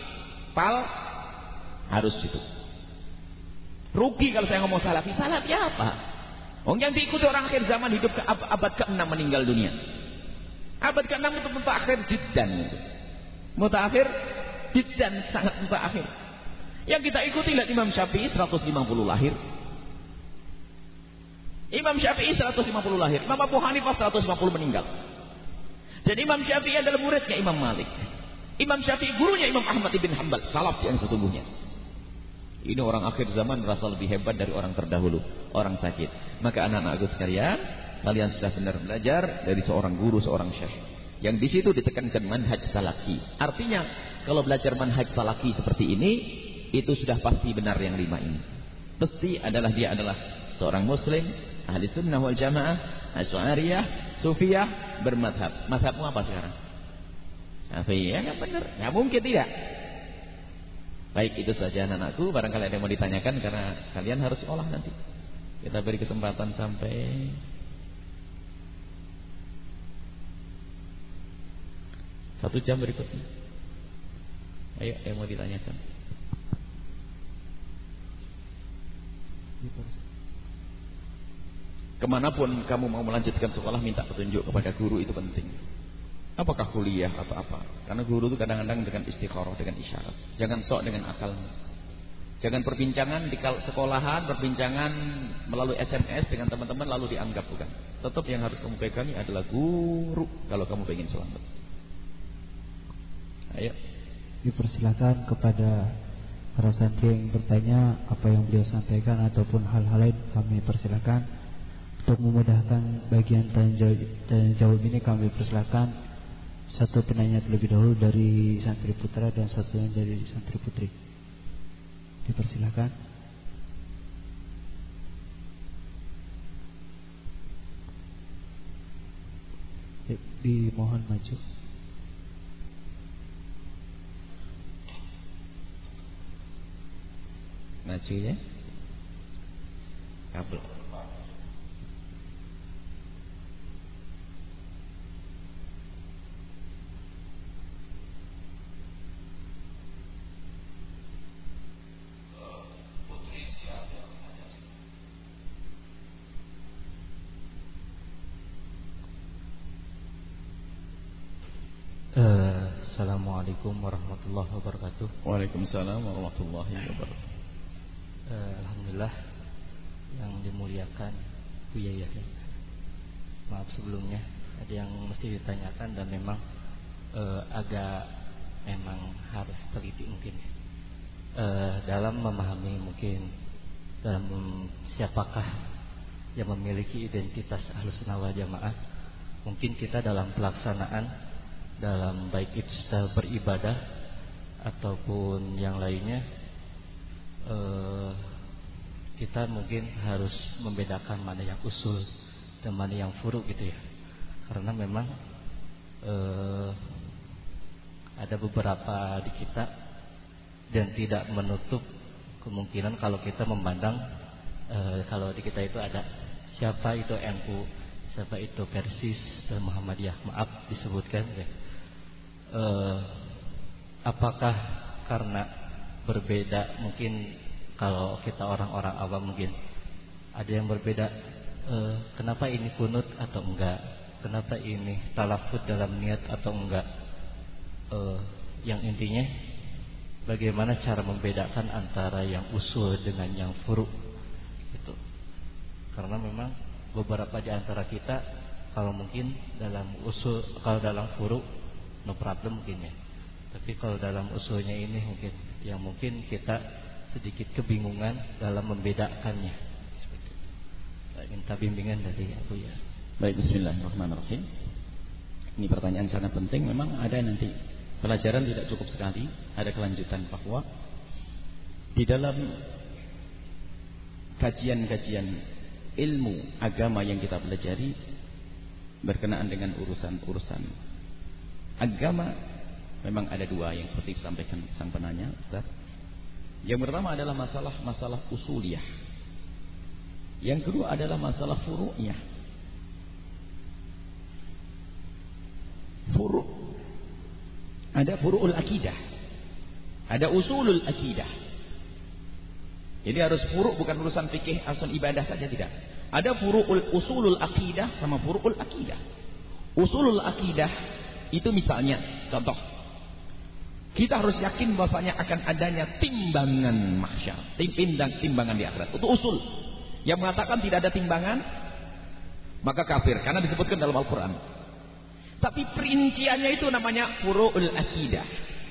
harus itu. Rugi kalau saya ngomong salafi. Salafi apa? Yang diikuti orang akhir zaman hidup ke abad ke-6 meninggal dunia. Abad ke-6 itu mutaakhir jiddan. Mutaakhir jiddan, sangat mutaakhir. Yang kita ikuti lihat Imam Syafi'i 150 lahir. Imam Syafi'i 150 lahir. Imam Abu Hanifah 150 meninggal. Dan Imam Syafi'i adalah muridnya Imam Malik. Imam Syafi'i gurunya Imam Ahmad ibn Hanbal, salaf yang sesungguhnya. Ini orang akhir zaman merasa lebih hebat dari orang terdahulu, orang sakit. Maka anak-anakku sekalian, kalian sudah benar belajar dari seorang guru, seorang syekh. Yang di situ ditekankan manhaj salaki. Artinya, kalau belajar manhaj salaki seperti ini, itu sudah pasti benar yang 5 ini. Pasti dia adalah seorang muslim, ahli sunnah wal jamaah, asy'ariyah, sufiyah, bermadhab. Madhabmu apa sekarang? Syafi'iyah, kan benar. Ya mungkin tidak. Baik, itu saja anak-anakku. Barangkali ada yang mau ditanyakan karena kalian harus sekolah nanti. Kita beri kesempatan sampai 1 jam berikutnya. Ayo, yang mau ditanyakan. Kemanapun kamu mau melanjutkan sekolah, minta petunjuk kepada guru, itu penting. Apakah kuliah atau apa? Karena guru itu kadang-kadang dengan istikharah, dengan isyarat. Jangan sok dengan akal. Jangan perbincangan di sekolahan, perbincangan melalui SMS dengan teman-teman lalu dianggap, bukan. Tetap yang harus kamu pegangi adalah guru kalau kamu ingin selamat. Ayo. Dipersilakan kepada para santri yang bertanya apa yang beliau sampaikan ataupun hal-hal lain, kami persilakan. Untuk memudahkan bagian tanya jawab ini, kami persilakan satu penanya terlebih dahulu dari santri putra dan satunya dari santri putri. Dipersilakan. Dimohon maju. Maju ya. Kabel. Assalamualaikum warahmatullahi wabarakatuh. Waalaikumsalam warahmatullahi wabarakatuh. Alhamdulillah yang dimuliakan Buya Yahya. Maaf sebelumnya ada yang mesti ditanyakan dan memang agak memang harus teliti mungkin dalam memahami mungkin dalam siapakah yang memiliki identitas Ahlussunnah wal Jamaah. Mungkin kita dalam pelaksanaan dalam baik itu secara beribadah ataupun yang lainnya kita mungkin harus membedakan mana yang usul dan mana yang furu gitu ya. Karena memang ada beberapa di kita dan tidak menutup kemungkinan kalau kita memandang kalau di kita itu ada siapa itu NU, siapa itu Persis dan Muhammadiyah, maaf disebutkan ya. Apakah karena berbeda, mungkin kalau kita orang-orang awam mungkin ada yang berbeda, kenapa ini kunut atau enggak, kenapa ini talafut dalam niat atau enggak, yang intinya bagaimana cara membedakan antara yang usul dengan yang furu gitu. Karena memang beberapa di antara kita kalau mungkin dalam usul, kalau dalam furu no problem mungkin ya, tapi kalau dalam usulnya ini mungkin yang mungkin kita sedikit kebingungan dalam membedakannya. Saya minta bimbingan dari Abu ya. Baik, bismillahirrahmanirrahim. Ini pertanyaan sangat penting. Memang ada nanti pelajaran tidak cukup sekali, ada kelanjutan bahwa di dalam kajian-kajian ilmu agama yang kita pelajari berkenaan dengan urusan-urusan agama, memang ada dua yang seperti disampaikan sang penanya, Ustaz. Yang pertama adalah masalah usuliyah. Yang kedua adalah masalah furu'iyah. Furu', ada furu'ul akidah, ada usulul akidah. Jadi harus furu' bukan urusan fikih, urusan ibadah saja, tidak. Ada usulul akidah sama furu'ul akidah. Usulul akidah itu misalnya contoh, kita harus yakin bahwasanya akan adanya timbangan mahsyar, timbangan di akhirat. Itu usul. Yang mengatakan tidak ada timbangan maka kafir, karena disebutkan dalam Al-Quran. Tapi perinciannya itu namanya furu'ul akidah.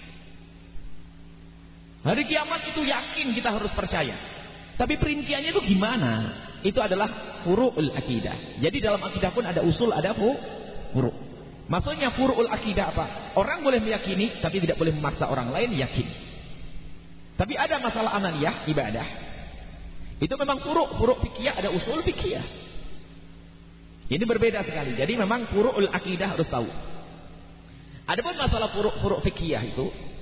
Hari kiamat itu yakin kita harus percaya. Tapi perinciannya itu gimana? Itu adalah furu'ul akidah. Jadi dalam akidah pun ada usul, ada furu'. Maksudnya furu'ul akidah apa? Orang boleh meyakini tapi tidak boleh memaksa orang lain yakin. Tapi ada masalah amaliyah, ibadah. Itu memang furu' fikih, ada usul fikih. Ini berbeda sekali. Jadi memang furu'ul akidah harus tahu. Adapun masalah furu' fikih itu,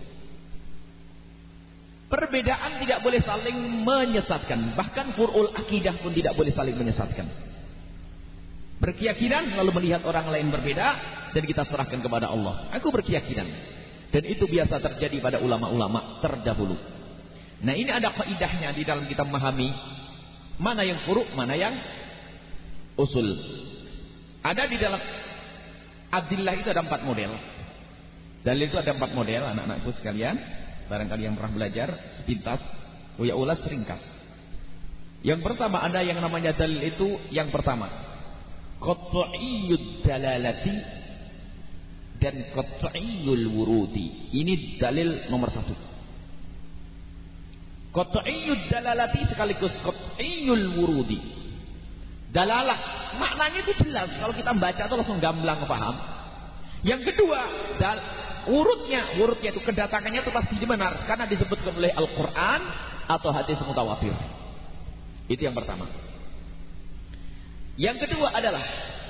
perbedaan tidak boleh saling menyesatkan. Bahkan furu'ul akidah pun tidak boleh saling menyesatkan. Berkeyakinan lalu melihat orang lain berbeda dan kita serahkan kepada Allah. Aku berkeyakinan. Dan itu biasa terjadi pada ulama-ulama terdahulu. Nah, ini ada kaidahnya di dalam kita memahami mana yang furu', mana yang usul. Ada di dalam adillah itu ada 4 model. Dalil itu ada 4 model, anak-anakku sekalian. Barangkali yang pernah belajar sepintas, uya ulas ringkas. Yang pertama ada yang namanya dalil itu, yang pertama qat'iyyud dalalati dan qat'iyyul wurudi. Ini dalil nomor 1. Qat'iyyud dalalati sekaligus qat'iyyul wurudi. Dalalah maknanya itu jelas, kalau kita baca itu langsung gamblang paham. Yang kedua, urutnya itu kedatangannya itu pasti benar karena disebutkan oleh Al-Qur'an atau hadis mutawatir. Itu yang pertama. Yang kedua adalah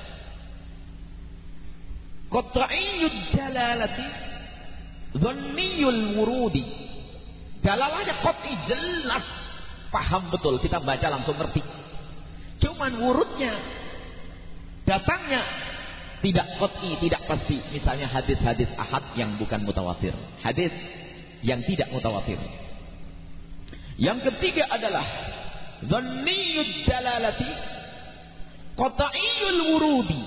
qat'iyyud dalalati dhanniyul wurudi. Dalalahnya qat'i, jelas, paham betul, kita baca langsung ngerti. Cuman wurudnya, datangnya tidak qat'i, tidak pasti. Misalnya hadis-hadis ahad yang bukan mutawatir, hadis yang tidak mutawatir. Yang ketiga adalah dhanniyud dalalati qat'iyyul wurudi.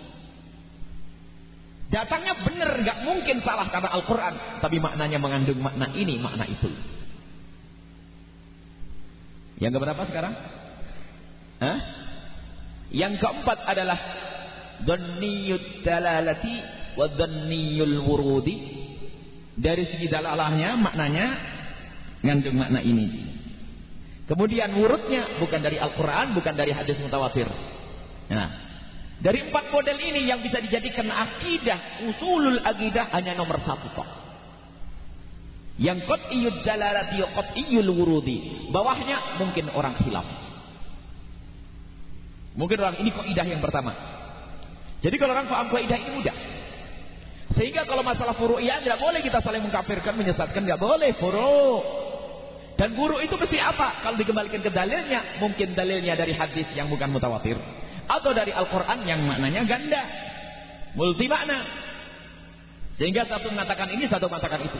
Datangnya benar, enggak mungkin salah karena Al-Qur'an, tapi maknanya mengandung makna ini, makna itu. Yang keberapa sekarang? Yang keempat adalah dhanniyud dalalati wa dhanniyul wurudi. Dari segi dalalahnya, maknanya mengandung makna ini. Kemudian wurudnya bukan dari Al-Quran, bukan dari hadis mutawatir. Nah, dari 4 model ini yang bisa dijadikan akidah, usulul akidah hanya nomor 1 kok. Yang qat'iyyud dalalati wa qat'iyyul wurudi. Bawahnya mungkin orang khilaf. Mungkin orang ini kaidah yang pertama. Jadi kalau orang paham kaidah ini mudah. Sehingga kalau masalah furu'iyah tidak boleh kita saling mengkafirkan, menyesatkan, tidak boleh furu'. Dan guru itu mesti apa? Kalau dikembalikan ke dalilnya, mungkin dalilnya dari hadis yang bukan mutawatir, atau dari Al-Quran yang maknanya ganda, multi makna. Sehingga satu mengatakan ini, satu mengatakan itu.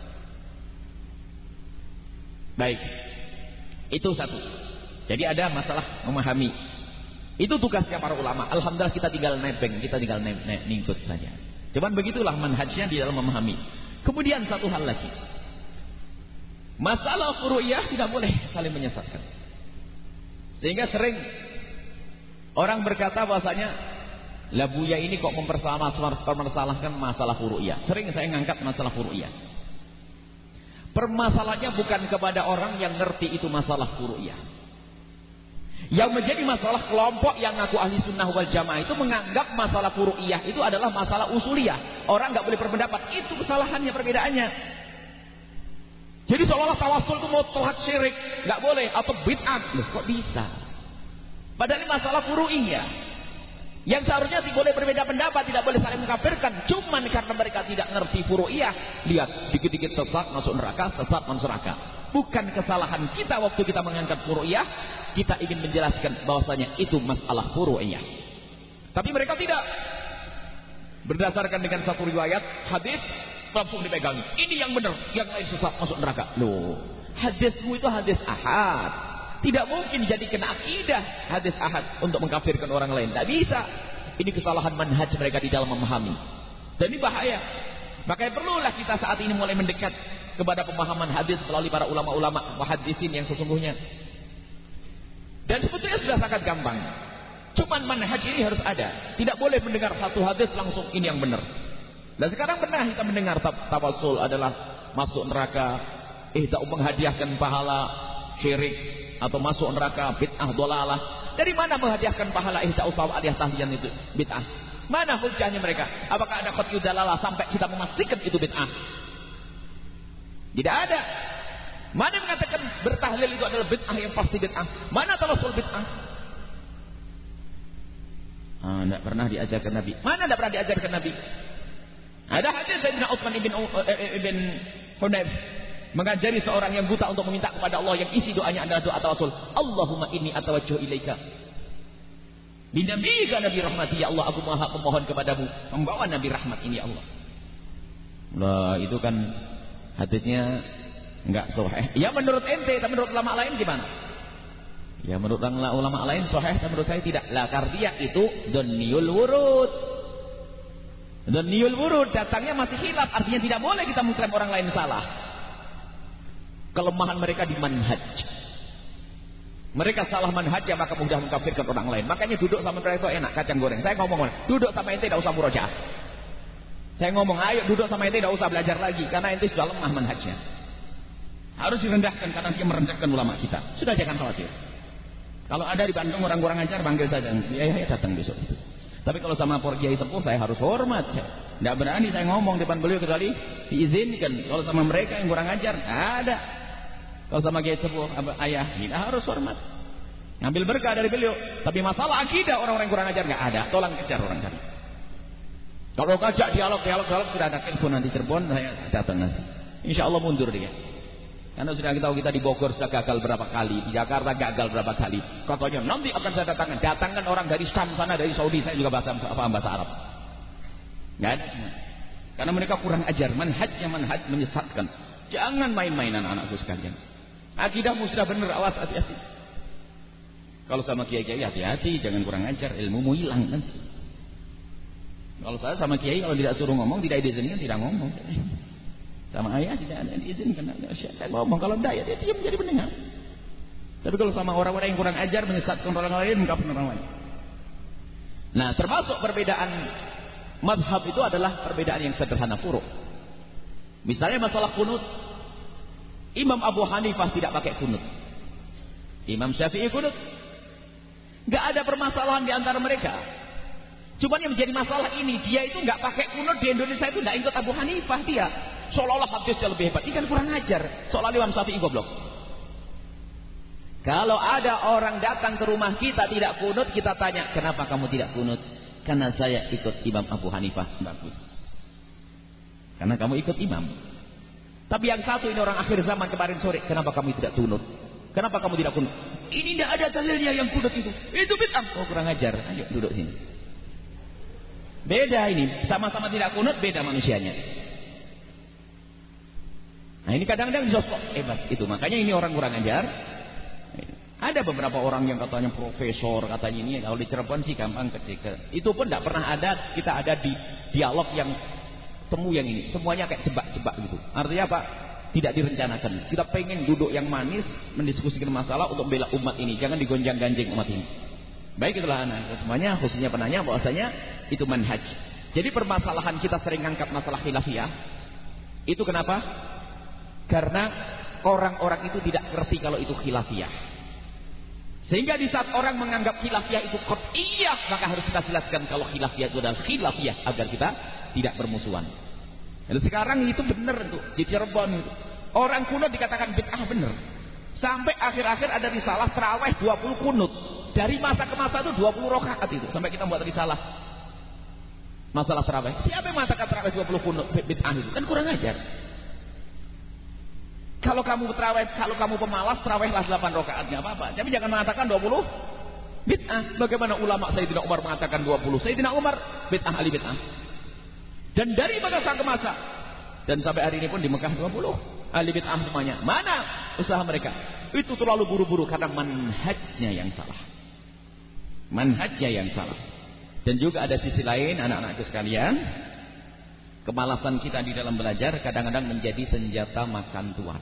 Baik, itu satu. Jadi ada masalah memahami. Itu tugasnya para ulama. Alhamdulillah kita tinggal nebeng, kita tinggal ngikut saja. Cuman begitulah manhajnya di dalam memahami. Kemudian satu hal lagi. Masalah furu'iyah tidak boleh saling menyesatkan. Sehingga sering orang berkata bahwasanya lah Buya ini kok mempermasalahkan masalah furu'iyah. Sering saya ngangkat masalah furu'iyah. Permasalahannya bukan kepada orang yang ngerti itu masalah furu'iyah. Yang menjadi masalah kelompok yang ngaku ahli sunnah wal jamaah itu menganggap masalah furu'iyah itu adalah masalah usuliyah. Orang nggak boleh berpendapat. Itu kesalahannya, perbedaannya. Jadi seolah-olah tawassul itu mutlak syirik, nggak boleh, atau bid'ah. Loh, kok bisa? Padahal ini masalah furu'iyah. Yang seharusnya tidak boleh berbeda pendapat, tidak boleh saling mengkafirkan. Cuman karena mereka tidak ngerti furu'iyah, lihat dikit-dikit sesat masuk neraka, sesat masuk neraka. Bukan kesalahan kita waktu kita mengangkat furu'iyah, kita ingin menjelaskan bahwasanya itu masalah furu'iyah. Tapi mereka tidak. Berdasarkan dengan satu riwayat hadis langsung dipegangi. Ini yang benar, yang lain sesat masuk neraka. Loh, hadismu itu hadis ahad. Tidak mungkin jadikan akidah hadis ahad untuk mengkafirkan orang lain. Tidak bisa. Ini kesalahan manhaj mereka di dalam memahami. Dan ini bahaya. Makanya perlulah kita saat ini mulai mendekat kepada pemahaman hadis melalui para ulama-ulama muhaddisin yang sesungguhnya. Dan sebetulnya sudah sangat gampang. Cuman manhaj ini harus ada. Tidak boleh mendengar satu hadis langsung ini yang benar. Dan sekarang pernah kita mendengar tawassul adalah masuk neraka, menghadiahkan pahala syirik, atau masuk neraka bid'ah dolalah. Dari mana menghadiahkan pahala aliyah tahliyan itu bid'ah? Mana hujahnya mereka? Apakah ada qat'iyud dalalah sampai kita memastikan itu bid'ah? Tidak ada. Mana yang mengatakan bertahlil itu adalah bid'ah yang pasti bid'ah? Mana tawassul bid'ah? Tidak pernah diajarkan Nabi. Mana tidak pernah diajarkan Nabi? Ada hadis Sayyidina Utsman ibn Hunayf mengajari seorang yang buta untuk meminta kepada Allah, yang isi doanya adalah doa tawassul. Allahumma inni atawajjahu ilaika binabiyika nabi rahmati, ya Allah aku memohon kepadamu membawa nabi rahmat ini ya Allah. Nah, itu kan hadisnya enggak sahih. Ya menurut ente, tapi menurut ulama lain gimana? Ya menurut ulama lain sahih, tapi menurut saya tidak. La kardia itu dhaniyul wurud. Dhaniyul wurud datangnya masih khilaf, artinya tidak boleh kita mengklaim orang lain salah. Kelemahan mereka di manhaj. Mereka salah manhaj ya, maka mudah mengkafirkan orang lain. Makanya duduk sama mereka itu enak, kacang goreng. Saya ngomong, duduk sama ente tidak usah murojaah. Saya ngomong, ayo duduk sama ente tidak usah belajar lagi, karena ente sudah lemah manhajnya. Harus direndahkan karena dia merendahkan ulama kita. Sudah, jangan khawatir. Kalau ada di Bandung orang kurang ajar, panggil saja. Ya datang besok itu. Tapi kalau sama Pak Kiai Sepuh saya harus hormat. Tidak berani saya ngomong depan beliau kecuali diizinkan. Kalau sama mereka yang kurang ajar, ada. Kalau sama Kiai Sepuh, ayah, kita harus hormat. Ngambil berkah dari beliau. Tapi masalah akidah orang-orang yang kurang ajar nggak ada. Tolong kejar orang tadi. Kalau kajak dialog sudah ada telepon nanti Cirebon, saya datang nanti. Insya Allah mundur dia. Karena sudah kita tahu kita di Bogor sudah gagal berapa kali, di Jakarta gagal berapa kali. Katanya nanti akan saya datangkan orang dari Syam sana, dari Saudi, saya juga bahasa Arab. Nggak ada semua. Karena mereka kurang ajar, manhaj menyesatkan. Jangan main-main anak-anakku sekalian. Akidahmu sudah benar, awas hati-hati. Kalau sama kiai-kiai hati-hati, jangan kurang ajar, ilmumu hilang nanti. Kalau saya sama kiai kalau tidak suruh ngomong, tidak diizinkan, tidak ngomong. Sama ayah tidak ada diizinkan. Saya ngomong, kalau tidak ya dia diam jadi pendengar. Tapi kalau sama orang-orang yang kurang ajar menyesatkan orang lain, mengkafirkan orang lain. Nah, termasuk perbedaan mazhab itu adalah perbedaan yang sederhana, furu'. Misalnya masalah kunut, Imam Abu Hanifah tidak pakai kunut, Imam Syafi'i kunut. Gak ada permasalahan di antara mereka. Cuman yang menjadi masalah ini, dia itu gak pakai kunut di Indonesia itu gak ikut Abu Hanifah dia. Seolah-olah hadisnya lebih hebat. Ini kan kurang ajar. Seolah-olah Imam Syafi'i goblok. Kalau ada orang datang ke rumah kita tidak kunut, kita tanya, kenapa kamu tidak kunut? Karena saya ikut Imam Abu Hanifah. Bagus. Karena kamu ikut imam. Tapi yang satu ini orang akhir zaman kemarin sore, kenapa kamu tidak kunut? Kenapa kamu tidak kunut? Ini tidak ada dalilnya yang kunut itu. Itu bid'ah. Oh, kurang ajar. Ayo duduk sini. Beda ini. Sama-sama tidak kunut, beda manusianya. Nah ini kadang-kadang disosok. Hebat itu. Makanya ini orang kurang ajar. Ada beberapa orang yang katanya profesor, katanya ini. Kalau di Cirebon sih gampang ketika. Itu pun tidak pernah ada. Kita ada di dialog yang temu yang ini. Semuanya kayak jebak-jebak gitu. Artinya apa? Tidak direncanakan. Kita pengen duduk yang manis, mendiskusikan masalah untuk bela umat ini. Jangan digonjang-ganjing umat ini. Baik, itulah anak semuanya, khususnya penanya bahwasanya itu manhaj. Jadi permasalahan kita sering angkat masalah khilafiyah. Itu kenapa? Karena orang-orang itu tidak ngerti kalau itu khilafiyah. Sehingga di saat orang menganggap khilafiyah itu qat'iyah, maka harus kita jelaskan kalau khilafiyah itu adalah khilafiyah agar kita tidak bermusuhan. Jadi sekarang itu benar itu di Cirebon itu. Orang kunut dikatakan bid'ah benar. Sampai akhir-akhir ada risalah tarawih 20 kunut. Dari masa ke masa itu 20 rakaat itu. Sampai kita buat risalah masalah tarawih. Siapa yang mengatakan tarawih 20 kunut bid'ah itu? Kan kurang ajar. Kalau kamu tarawih, kalau kamu pemalas tarawihlah 8 rakaat enggak apa-apa. Tapi jangan mengatakan 20 bid'ah. Bagaimana ulama Sayyidina Umar mengatakan 20? Sayyidina Umar bid'ah ahli bid'ah. Dan dari masa ke masa. Dan sampai hari ini pun di Mekah 20. Ahli bid'ah semuanya. Mana usaha mereka? Itu terlalu buru-buru karena manhajnya yang salah. Manhajnya yang salah. Dan juga ada sisi lain anak-anakku sekalian. Kemalasan kita di dalam belajar kadang-kadang menjadi senjata makan tuan.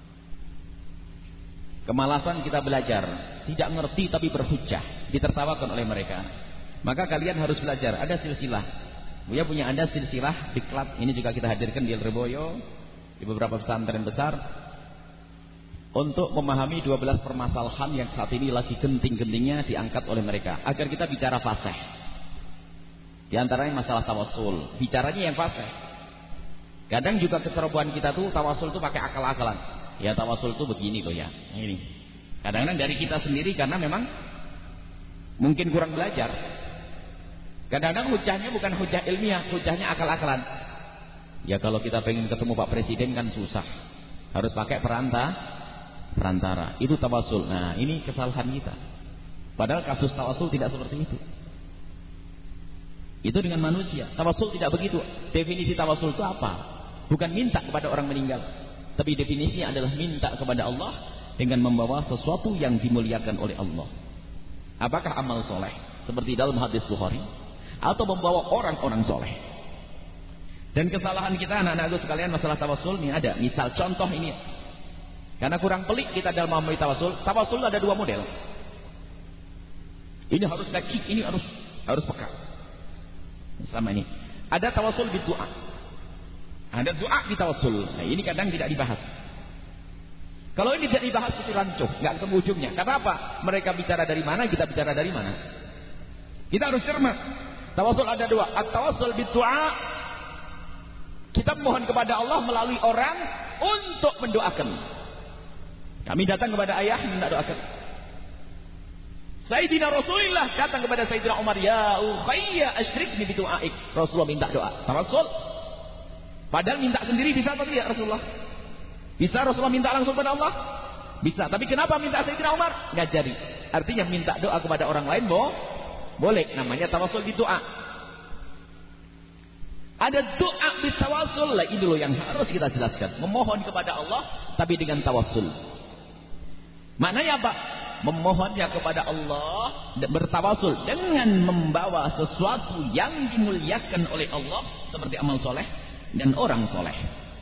Kemalasan kita belajar. Tidak ngerti tapi berhujjah. Ditertawakan oleh mereka. Maka kalian harus belajar. Ada silsilah. Buya punya ada silsilah diklat. Ini juga kita hadirkan di Lirboyo. Di beberapa pesantren besar. Untuk memahami 12 permasalahan yang saat ini lagi genting-gentingnya diangkat oleh mereka. Agar kita bicara fasih. Di antaranya masalah tawasul. Bicaranya yang fasih. Kadang juga kecerobohan kita tuh tawasul tuh pakai akal-akalan. Ya tawasul tuh begini loh ya. Ini. Kadang-kadang dari kita sendiri karena memang mungkin kurang belajar. Kadang-kadang hujahnya bukan hujah ilmiah, hujahnya akal-akalan. Ya kalau kita pengen ketemu Pak Presiden kan susah. Harus pakai perantara. Itu tawasul. Nah, ini kesalahan kita. Padahal kasus tawasul tidak seperti itu. Itu dengan manusia. Tawasul tidak begitu. Definisi tawasul itu apa? Bukan minta kepada orang meninggal. Tapi definisinya adalah minta kepada Allah dengan membawa sesuatu yang dimuliakan oleh Allah. Apakah amal soleh? Seperti dalam hadis Bukhari. Atau membawa orang-orang soleh. Dan kesalahan kita anak-anakku sekalian masalah tawasul ini ada. Misal contoh ini. Karena kurang pelik kita dalam memahami tawasul. Tawasul ada 2 model. Ini harus kaki, ini harus peka. Selama ini. Ada tawasul di doa. Ada doa di tawasul. Nah ini kadang tidak dibahas. Kalau ini tidak dibahas itu rancuh. Nggak ketemu ujungnya. Kenapa? Mereka bicara dari mana, kita bicara dari mana. Kita harus cermat. Tawasul ada 2. At-tawassul bid-du'a. Kita mohon kepada Allah melalui orang untuk mendoakan. Kami datang kepada ayah minta doakan. Sayyidina Rasulullah datang kepada Sayyidina Umar, ya ukhayya asyrikni bi du'aik. Rasulullah minta doa. Tawassul. Padahal minta sendiri bisa atau tidak Rasulullah? Bisa Rasulullah minta langsung kepada Allah? Bisa. Tapi kenapa minta Sayyidina Umar? Ngajari. Artinya minta doa kepada orang lain boleh. Namanya tawassul di doa. Ada doa di tawassul. Ini loh yang harus kita jelaskan. Memohon kepada Allah tapi dengan tawassul. Maknanya apa? Memohonnya kepada Allah dan bertawasul dengan membawa sesuatu yang dimuliakan oleh Allah seperti amal soleh dan orang soleh.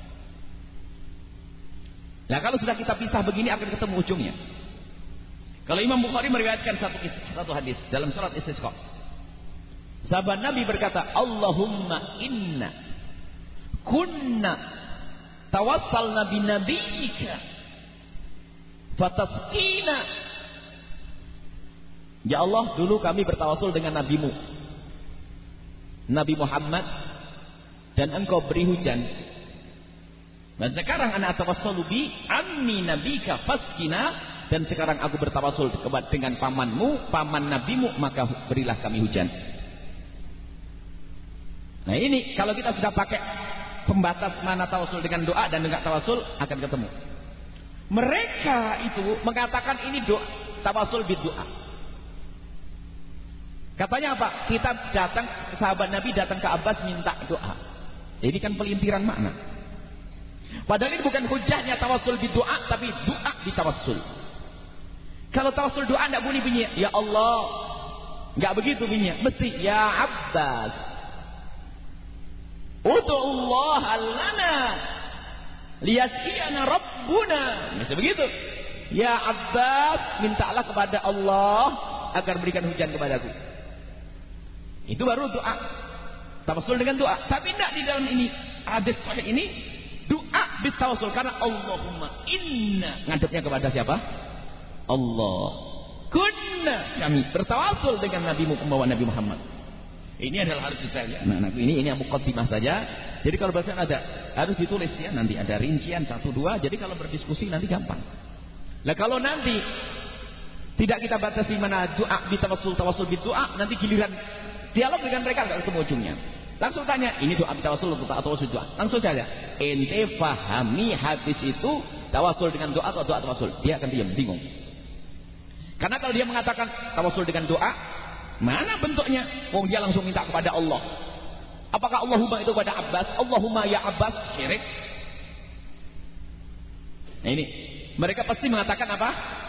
Nah kalau sudah kita pisah begini akan ketemu ujungnya. Kalau Imam Bukhari meriwayatkan satu hadis dalam surat Istisqa. Sahabat Nabi berkata, Allahumma inna kunna tawassalna binabiyyika fatasqina. Ya Allah, dulu kami bertawasul dengan nabimu Nabi Muhammad dan engkau beri hujan. Dan sekarang ana tawassalu bi ammi nabika fasqina dan sekarang aku bertawasul dengan pamanmu, paman nabimu, maka berilah kami hujan. Nah ini kalau kita sudah pakai pembatas mana tawasul dengan doa dan enggak tawasul, akan ketemu. Mereka itu mengatakan ini doa, tawasul bid-doa. Katanya apa? Kita datang, sahabat Nabi datang ke Abbas minta doa. Ini kan pelintiran makna. Padahal ini bukan hujahnya tawasul bid-doa, tapi doa bitawassul. Kalau tawasul doa enggak bunyi bunyi ya Allah, enggak begitu bunyinya, mesti ya Abbas ud'ullah lana liyasqiyana rabbuna. Mesti begitu. Ya Abbas, mintalah kepada Allah agar berikan hujan kepadaku. Itu baru doa. Tawassul dengan doa. Tapi tidak di dalam ini hadis sahih ini doa bitawassul, karena Allahumma inna ngadepnya kepada siapa? Allah. Kunna, kami bertawassul dengan Nabi Muhammad. Ini adalah harus detail ya. Nah, ini muqaddimah saja. Jadi kalau bahasa ada harus ditulis ya, nanti ada rincian 1 2. Jadi kalau berdiskusi nanti gampang. Nah, kalau nanti tidak kita batasi mana doa bitawassul, tawassul bid-doa, nanti giliran dialog dengan mereka enggak ketemu ujungnya. Langsung tanya, ini doa bitawassul atau tawassul doa. Langsung saja. Ente pahami hadis itu tawassul dengan doa atau doa tawassul? Dia akan diam, bingung. Karena kalau dia mengatakan tawassul dengan doa, mana bentuknya? Oh, dia langsung minta kepada Allah. Apakah Allahumma itu kepada Abbas? Allahumma ya Abbas, syirik. Nah ini, mereka pasti mengatakan apa?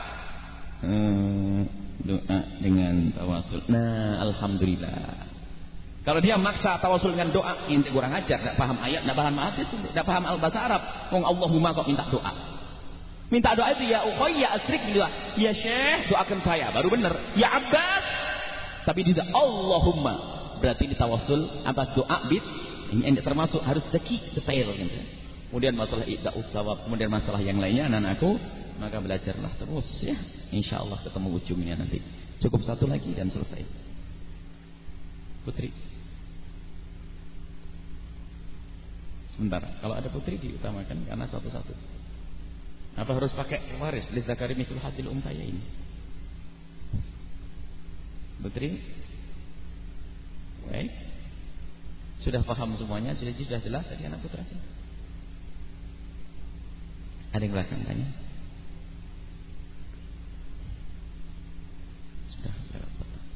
Doa dengan tawasul. Nah, alhamdulillah. Kalau dia maksa tawasul dengan doa, ini kurang ajar, tidak paham ayat, tidak paham hadis, tidak paham bahasa Arab. Allahumma kok minta doa? Minta doa itu ya ukhoy ya asrik doa. Ya Syekh, doakan saya, baru benar. Ya Abbas. Tapi tidak Allahumma, berarti ini tawasul apa doa bid. Ini termasuk harus detail gitu. Kemudian masalah iqda'us shawab, kemudian masalah yang lainnya anak-anakku, maka belajarlah terus ya. Insyaallah ketemu ujungnya nanti. Cukup satu lagi dan selesai. Putri. Sebentar, kalau ada putri diutamakan karena satu-satu. Apa harus pakai waris li zakari mithlu hadil unthayain? Putri? Baik. Sudah paham semuanya, sudah jelas tadi anak putra sih. Ada yang belakang tanya? Sudah lewat.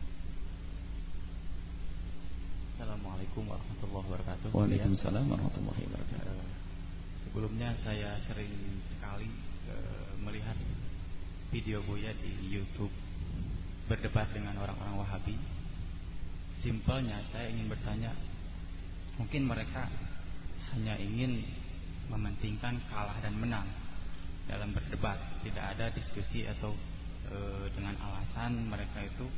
Assalamualaikum warahmatullahi wabarakatuh. Waalaikumsalam warahmatullahi wabarakatuh. Sebelumnya saya sering sekali melihat video Buya di YouTube berdebat dengan orang-orang Wahabi. Simpelnya saya ingin bertanya, mungkin mereka hanya ingin mementingkan kalah dan menang dalam berdebat, tidak ada diskusi atau dengan alasan mereka itu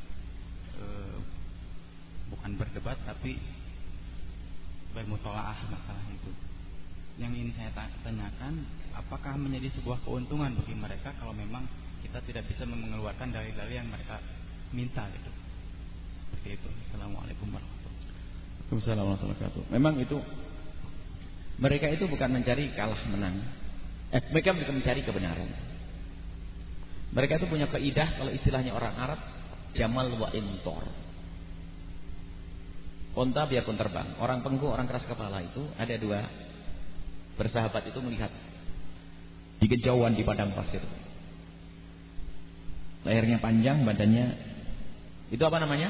bukan berdebat tapi bermutolaah masalah itu. Yang ingin saya tanyakan, apakah menjadi sebuah keuntungan bagi mereka kalau memang kita tidak bisa mengeluarkan dalil-dalil yang mereka minta gitu. Seperti itu. Assalamualaikum warahmatullahi wabarakatuh. Waalaikumsalam warahmatullahi wabarakatuh. Memang itu mereka itu bukan mencari kalah menang. Mereka bukan mencari kebenaran. Mereka itu punya kaidah, kalau istilahnya orang Arab, jamal wa intor. Onta biarpun terbang. Orang pengku, orang keras kepala itu ada dua bersahabat itu melihat di kejauhan di padang pasir. Lehernya panjang, badannya itu apa namanya?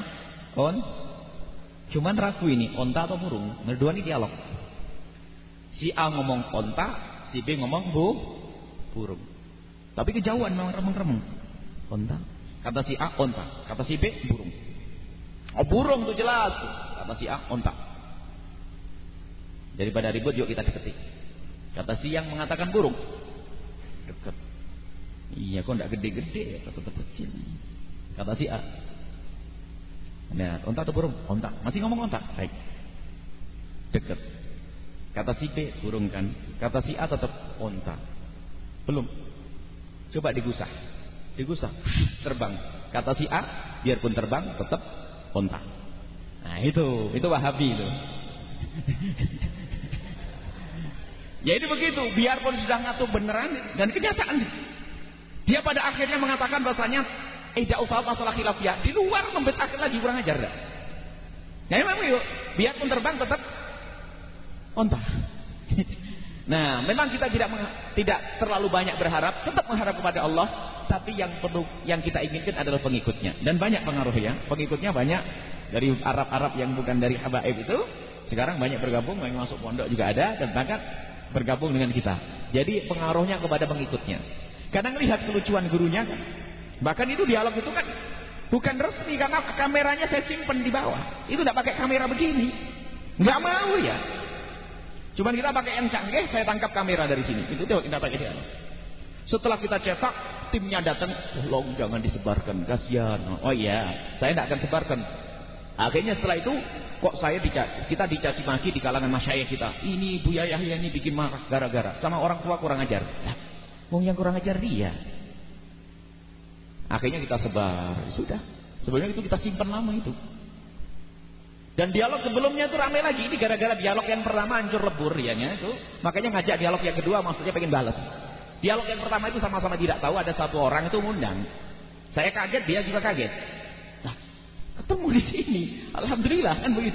Cuman ragu ini onta atau burung. Berdua ini dialog. Si A ngomong onta, si B ngomong burung. Tapi kejauhan memang remeng-remeng. Onta. Kata si A onta, kata si B burung. Oh burung tuh jelas. Kata si A onta. Daripada ribut yuk kita deketi. Kata si yang mengatakan burung. Dekat. Iya kok enggak gede-gede ya, tetap kecil. Kata si A. Nah, onta atau burung? Onta. Masih ngomong onta. Baik. Dekat. Kata si B burung kan. Kata si A tetap onta. Belum. Coba digusah. Digusah. Terbang. Kata si A, biarpun terbang tetap onta. Nah, itu Wahabi itu. Ya itu begitu, biarpun sudah ngatur beneran dan kenyataan Dia pada akhirnya mengatakan bahasanya tidak usah masalah khilafiyah, di luar membentangkan lagi, kurang ajar dah. Ya memang yuk, biarpun terbang tetap onta. Nah, memang kita tidak terlalu banyak berharap, tetap mengharap kepada Allah, tapi yang kita inginkan adalah pengikutnya. Dan banyak pengaruhnya, pengikutnya banyak dari Arab-Arab yang bukan dari habaib itu, sekarang banyak bergabung, yang masuk pondok juga ada, dan bahkan bergabung dengan kita. Jadi pengaruhnya kepada pengikutnya. Kadang lihat kelucuan gurunya kan. Bahkan itu dialog itu kan bukan resmi karena kameranya saya simpen di bawah. Itu tidak pakai kamera begini. Nggak mau ya. Cuman kita pakai yang canggih, saya tangkap kamera dari sini. Itu kita pakai dialog. Setelah kita cetak, timnya datang, tolong jangan disebarkan, kasihan. Oh iya, saya tidak akan sebarkan. Akhirnya setelah itu, kok kita dicaci maki di kalangan masyayikh kita. Ini Buya Yahya ini bikin marah gara-gara sama orang tua kurang ajar. Nah, yang kurang ajar dia. Akhirnya kita sebar, sudah. Sebenarnya itu kita simpan lama itu. Dan dialog sebelumnya itu ramai lagi. Ini gara-gara dialog yang pertama hancur lebur ya itu. Makanya ngajak dialog yang kedua maksudnya pengen balas. Dialog yang pertama itu sama-sama tidak tahu, ada satu orang itu ngundang. Saya kaget, dia juga kaget. Nah, ketemu di sini. Alhamdulillah kan begitu.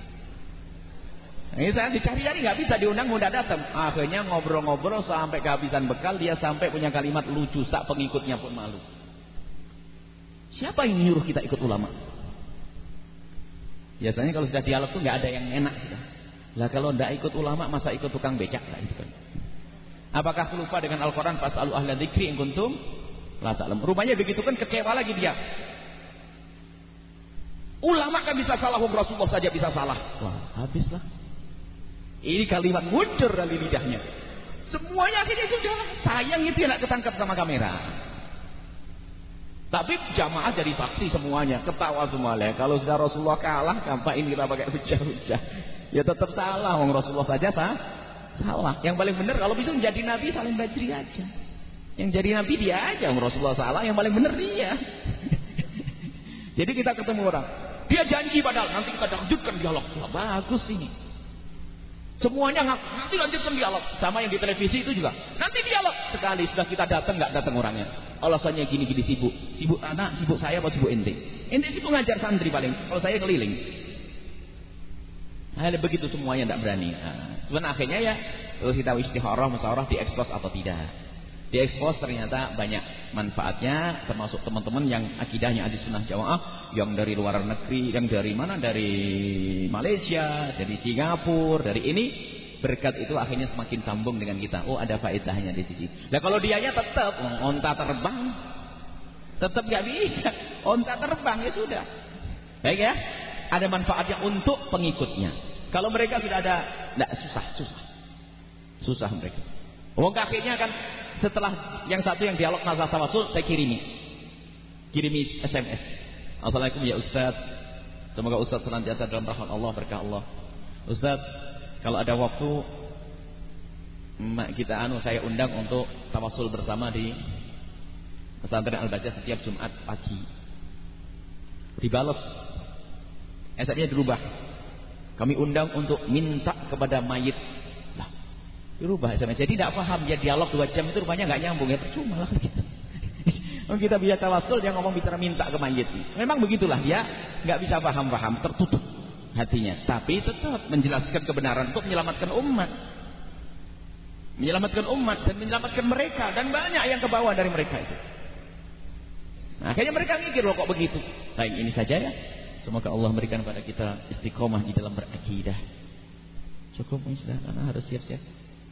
Ini saya dicari-cari nggak bisa diundang, udah datang. Akhirnya ngobrol-ngobrol sampai kehabisan bekal, dia sampai punya kalimat lucu, sak pengikutnya pun malu. Siapa yang nyuruh kita ikut ulama? Biasanya kalau sudah dialog tuh nggak ada yang enak sudah. Lah kalau nggak ikut ulama masa ikut tukang becak lah itu kan. Apakah lupa dengan Al-Quran fas'alu ahla dzikri in kuntum la ta'lam. Rupanya begitu kan kecewa lagi dia. Ulama kan bisa salah, Rasulullah saja bisa salah. Wah, habislah. Ini kalimat muncul dari lidahnya. Semuanya akhirnya sudah. Sayang itu yang nggak ketangkap sama kamera. Tapi jamaah jadi saksi semuanya, ketawa semuanya. Kalau sudah Rasulullah kalah, ngapain kita pakai hujah-hujah? Ya tetap salah, wong Rasulullah saja salah. Yang paling benar kalau bisa menjadi nabi Salim Bajri aja. Yang jadi nabi dia aja, wong Rasulullah salah, yang paling benar dia. Jadi kita ketemu orang, dia janji padahal nanti kita lanjutkan dialog. Wah, bagus ini. Semuanya nanti lanjutkan dialog. Sama yang di televisi itu juga. Nanti dialog. Sekali sudah kita datang, nggak datang orangnya. Alasannya gini-gini sibuk. Sibuk anak, sibuk saya, atau sibuk ente? Ente sibuk ngajar santri paling. Kalau saya keliling. Nah, begitu semuanya tidak berani. Nah, sebenarnya akhirnya ya kita istikharah, musyawarah, diekspos atau tidak. Diekspos ternyata banyak manfaatnya, termasuk teman-teman yang akidahnya ahli sunnah jamaah, yang dari luar negeri, yang dari mana, dari Malaysia, dari Singapura, dari ini, berkat itu akhirnya semakin sambung dengan kita. Oh, ada faedahnya di sisi. Nah kalau dianya tetap onta terbang, tetap nggak bisa. Onta terbang ya sudah. Baik ya, ada manfaatnya untuk pengikutnya. Kalau mereka sudah ada, nggak susah mereka. Oh, akhirnya kan setelah yang satu yang dialog nazar tawasul, saya kirimi SMS. Assalamualaikum ya Ustaz. Semoga Ustaz senantiasa dalam rahmat Allah, berkah Allah. Ustaz, kalau ada waktu saya undang untuk tawasul bersama di pesantren Al-Bajah setiap Jumat pagi. Dibalas. SMS-nya dirubah. Kami undang untuk minta kepada mayit. Dirubah SMS. Jadi tidak paham ya, dialog 2 jam itu rupanya nggak nyambung ya, percuma lah kita. Kita biasa tawasul, dia ngomong bicara minta ke mayit. Memang begitulah, dia nggak bisa paham, tertutup hatinya. Tapi tetap menjelaskan kebenaran untuk menyelamatkan umat, dan menyelamatkan mereka, dan banyak yang ke bawah dari mereka itu. Nah, akhirnya mereka mikir loh kok begitu. Baik, ini saja ya. Semoga Allah memberikan pada kita istiqomah di dalam berakidah. Cukup sudah, karena harus siap-siap.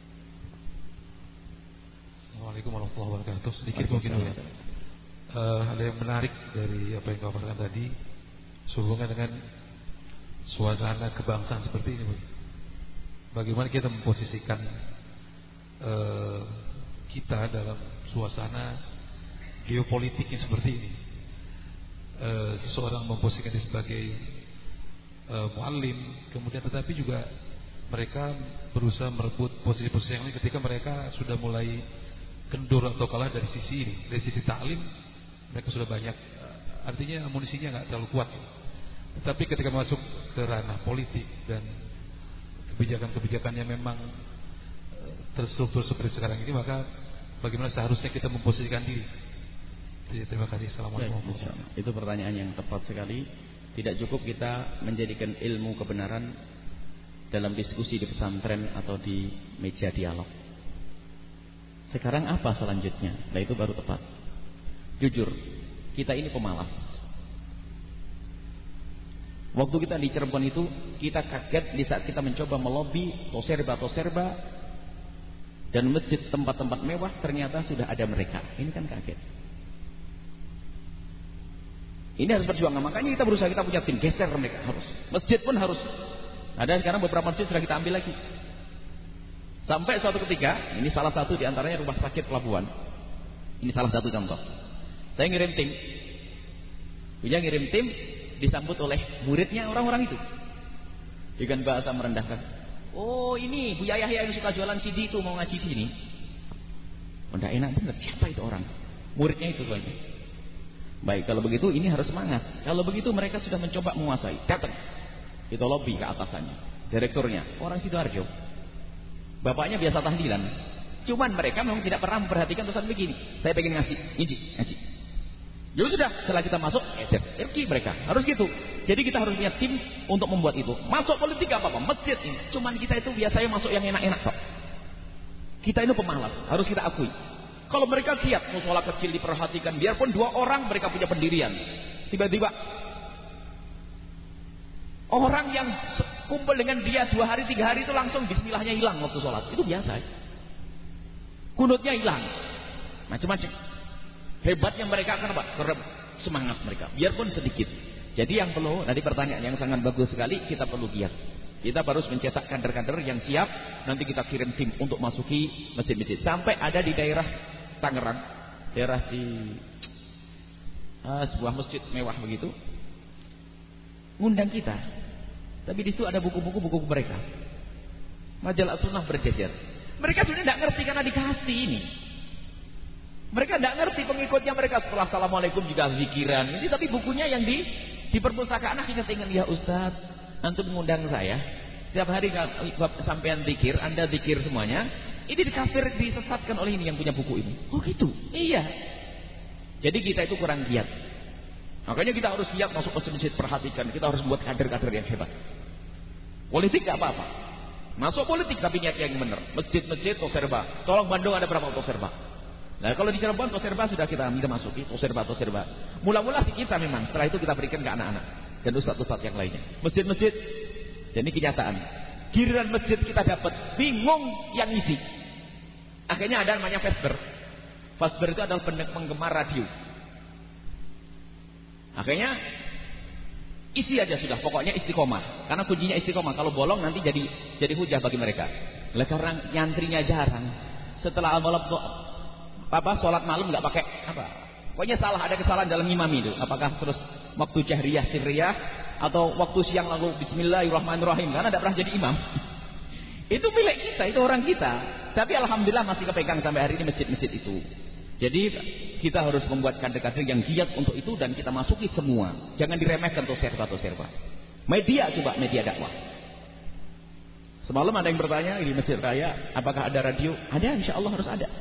Assalamualaikum warahmatullahi wabarakatuh. Sedikit mungkin ya. Ada yang menarik dari apa yang kau katakan tadi, sehubungan dengan suasana kebangsaan seperti ini. Bagaimana kita memposisikan kita dalam suasana geopolitik yang seperti ini. Seseorang memposisikan diri sebagai muallim, kemudian tetapi juga mereka berusaha merebut posisi-posisi yang lain ketika mereka sudah mulai kendur atau kalah dari sisi ini, dari sisi ta'lim mereka sudah banyak, artinya amunisinya nggak terlalu kuat. Tetapi ketika masuk ke ranah politik dan kebijakan-kebijakan yang memang terstruktur seperti sekarang ini, maka bagaimana seharusnya kita memposisikan diri Terima kasih. Assalamualaikum. Itu pertanyaan yang tepat sekali. Tidak cukup kita menjadikan ilmu kebenaran dalam diskusi di pesantren atau di meja dialog. Sekarang apa selanjutnya? Nah, itu baru tepat. Jujur, kita ini pemalas. Waktu kita di Cirebon itu, kita kaget di saat kita mencoba melobi toserba dan masjid tempat-tempat mewah, ternyata sudah ada mereka. Ini kan kaget. Ini harus perjuangan. Makanya kita berusaha, kita punya tim, geser mereka harus. Masjid pun harus. Ada sekarang beberapa masjid sudah kita ambil lagi. Sampai suatu ketika, ini salah satu di antaranya rumah sakit pelabuhan. Ini salah satu contoh. Saya ngirim tim. Dia ngirim tim, disambut oleh muridnya orang-orang itu. Dengan bahasa merendahkan. Oh, ini Bu Yahya yang suka jualan CD itu mau ngaji di sini. Oh, enggak enak benar. Siapa itu orang? Muridnya itu banyak. Baik, kalau begitu ini harus semangat. Kalau begitu mereka sudah mencoba menguasai. Datang. Itu lobby ke atasannya. Direkturnya, orang Sidoarjo. Bapaknya biasa tahlilan. Cuman mereka memang tidak pernah memperhatikan tulisan begini. Saya pengen ngaji. Ya sudah, setelah kita masuk, pergi mereka. Harus gitu. Jadi kita harus punya tim untuk membuat itu. Masuk politik apa-apa, masjid ini. Cuman kita itu biasanya masuk yang enak-enak kok. Kita ini pemalas, harus kita akui. Kalau mereka giat, musola kecil diperhatikan, biarpun 2 orang mereka punya pendirian. Tiba-tiba orang yang kumpul dengan dia 2 hari 3 hari itu langsung bismillahnya hilang waktu sholat. Itu biasa. Kunutnya hilang. Macam-macam. Hebatnya mereka kenapa? Karena semangat mereka. Biarpun sedikit. Jadi yang perlu, tadi pertanyaan yang sangat bagus sekali, kita perlu giat. Kita harus mencetak kader-kader yang siap. Nanti kita kirim tim untuk masuki masjid-masjid. Sampai ada di daerah Tangerang, daerah di sebuah masjid mewah begitu, ngundang kita. Tapi di situ ada buku-buku mereka. Majalah Sunnah berjejer. Mereka sebenarnya tidak ngerti karena dikasih ini. Mereka tidak ngerti pengikutnya mereka setelah assalamualaikum juga zikiran. Ini tapi bukunya yang di perpustakaan akhirnya ingat, ya Ustaz, antum mengundang saya. Setiap hari sampean zikir, Anda zikir semuanya. Ini dikafir, disesatkan oleh ini yang punya buku ini. Oh gitu? Iya. Jadi kita itu kurang giat. Makanya kita harus giat masuk ke masjid, perhatikan. Kita harus buat kader-kader yang hebat. Politik gak apa-apa. Masuk politik tapi niat yang benar. Masjid-masjid toserba. Tolong Bandung ada berapa toserba? Nah kalau di Cirebon toserba sudah kita masuki. Toserba. Mula-mula sih kita memang. Setelah itu kita berikan ke anak-anak. Dan ustaz-ustaz yang lainnya. Masjid-masjid. Jadi kenyataan. Giliran masjid kita dapat. Bingung yang isi. Akhirnya ada namanya Vesper. Vesper itu adalah penggemar radio. Akhirnya isi aja sudah, pokoknya istiqomah. Karena kuncinya istiqomah. Kalau bolong nanti jadi hujah bagi mereka. Karena nyantrinya jarang. Setelah sholat malam nggak pakai apa? Pokoknya salah, ada kesalahan dalam imam itu. Apakah terus waktu jahriyah sirriyah atau waktu siang lalu bismillahirrahmanirrahim, karena tidak pernah jadi imam. Itu milik kita, itu orang kita. Tapi alhamdulillah masih kepegang sampai hari ini masjid-masjid itu. Jadi kita harus membuat kader-kader yang giat untuk itu dan kita masuki semua. Jangan diremehkan toserba. Media, coba media dakwah. Semalam ada yang bertanya di Masjid Raya, apakah ada radio? Ada, insya Allah harus ada.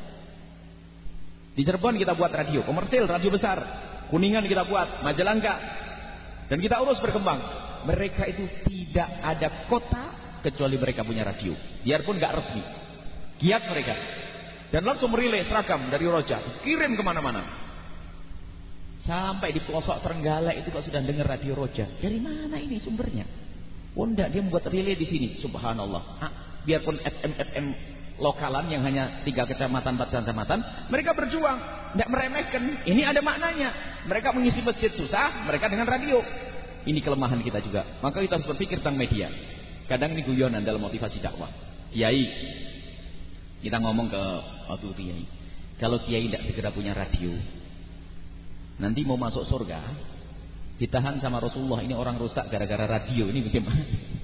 Di Cirebon kita buat radio komersil, radio besar. Kuningan kita buat, Majalengka. Dan kita urus berkembang. Mereka itu tidak ada kota kecuali mereka punya radio. Biarpun gak resmi. Giat mereka. Dan langsung relay seragam dari Roja. Kirim kemana-mana. Sampai di pelosok Trenggalek itu kok sudah dengar radio Roja. Dari mana ini sumbernya? Oh enggak, dia membuat relay di sini. Subhanallah. Biarpun FM lokalan yang hanya 3 kecamatan, 4 kecamatan. Mereka berjuang. Tidak meremehkan. Ini ada maknanya. Mereka mengisi masjid susah. Mereka dengan radio. Ini kelemahan kita juga. Maka kita harus berpikir tentang media. Kadang ini guyonan dalam motivasi dakwah. Kiai, kita ngomong ke waktu kiai, kalau kiai tidak segera punya radio, nanti mau masuk surga ditahan sama Rasulullah. Ini orang rusak gara-gara radio. Ini bagaimana?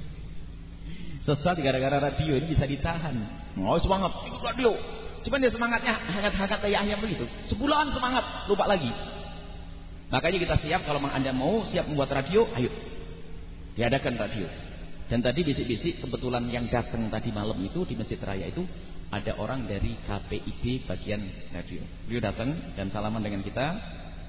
Sesat gara-gara radio, ini bisa ditahan. Mau semangat ikut radio. Cuman dia semangatnya hangat-hangat kayak ayam begitu. Sebulan semangat, lupa lagi. Makanya kita siap, kalau Anda mau siap membuat radio, ayo diadakan radio. Dan tadi bisik-bisik, kebetulan yang datang tadi malam itu di Masjid Raya itu ada orang dari KPID bagian radio. Beliau datang dan salaman dengan kita.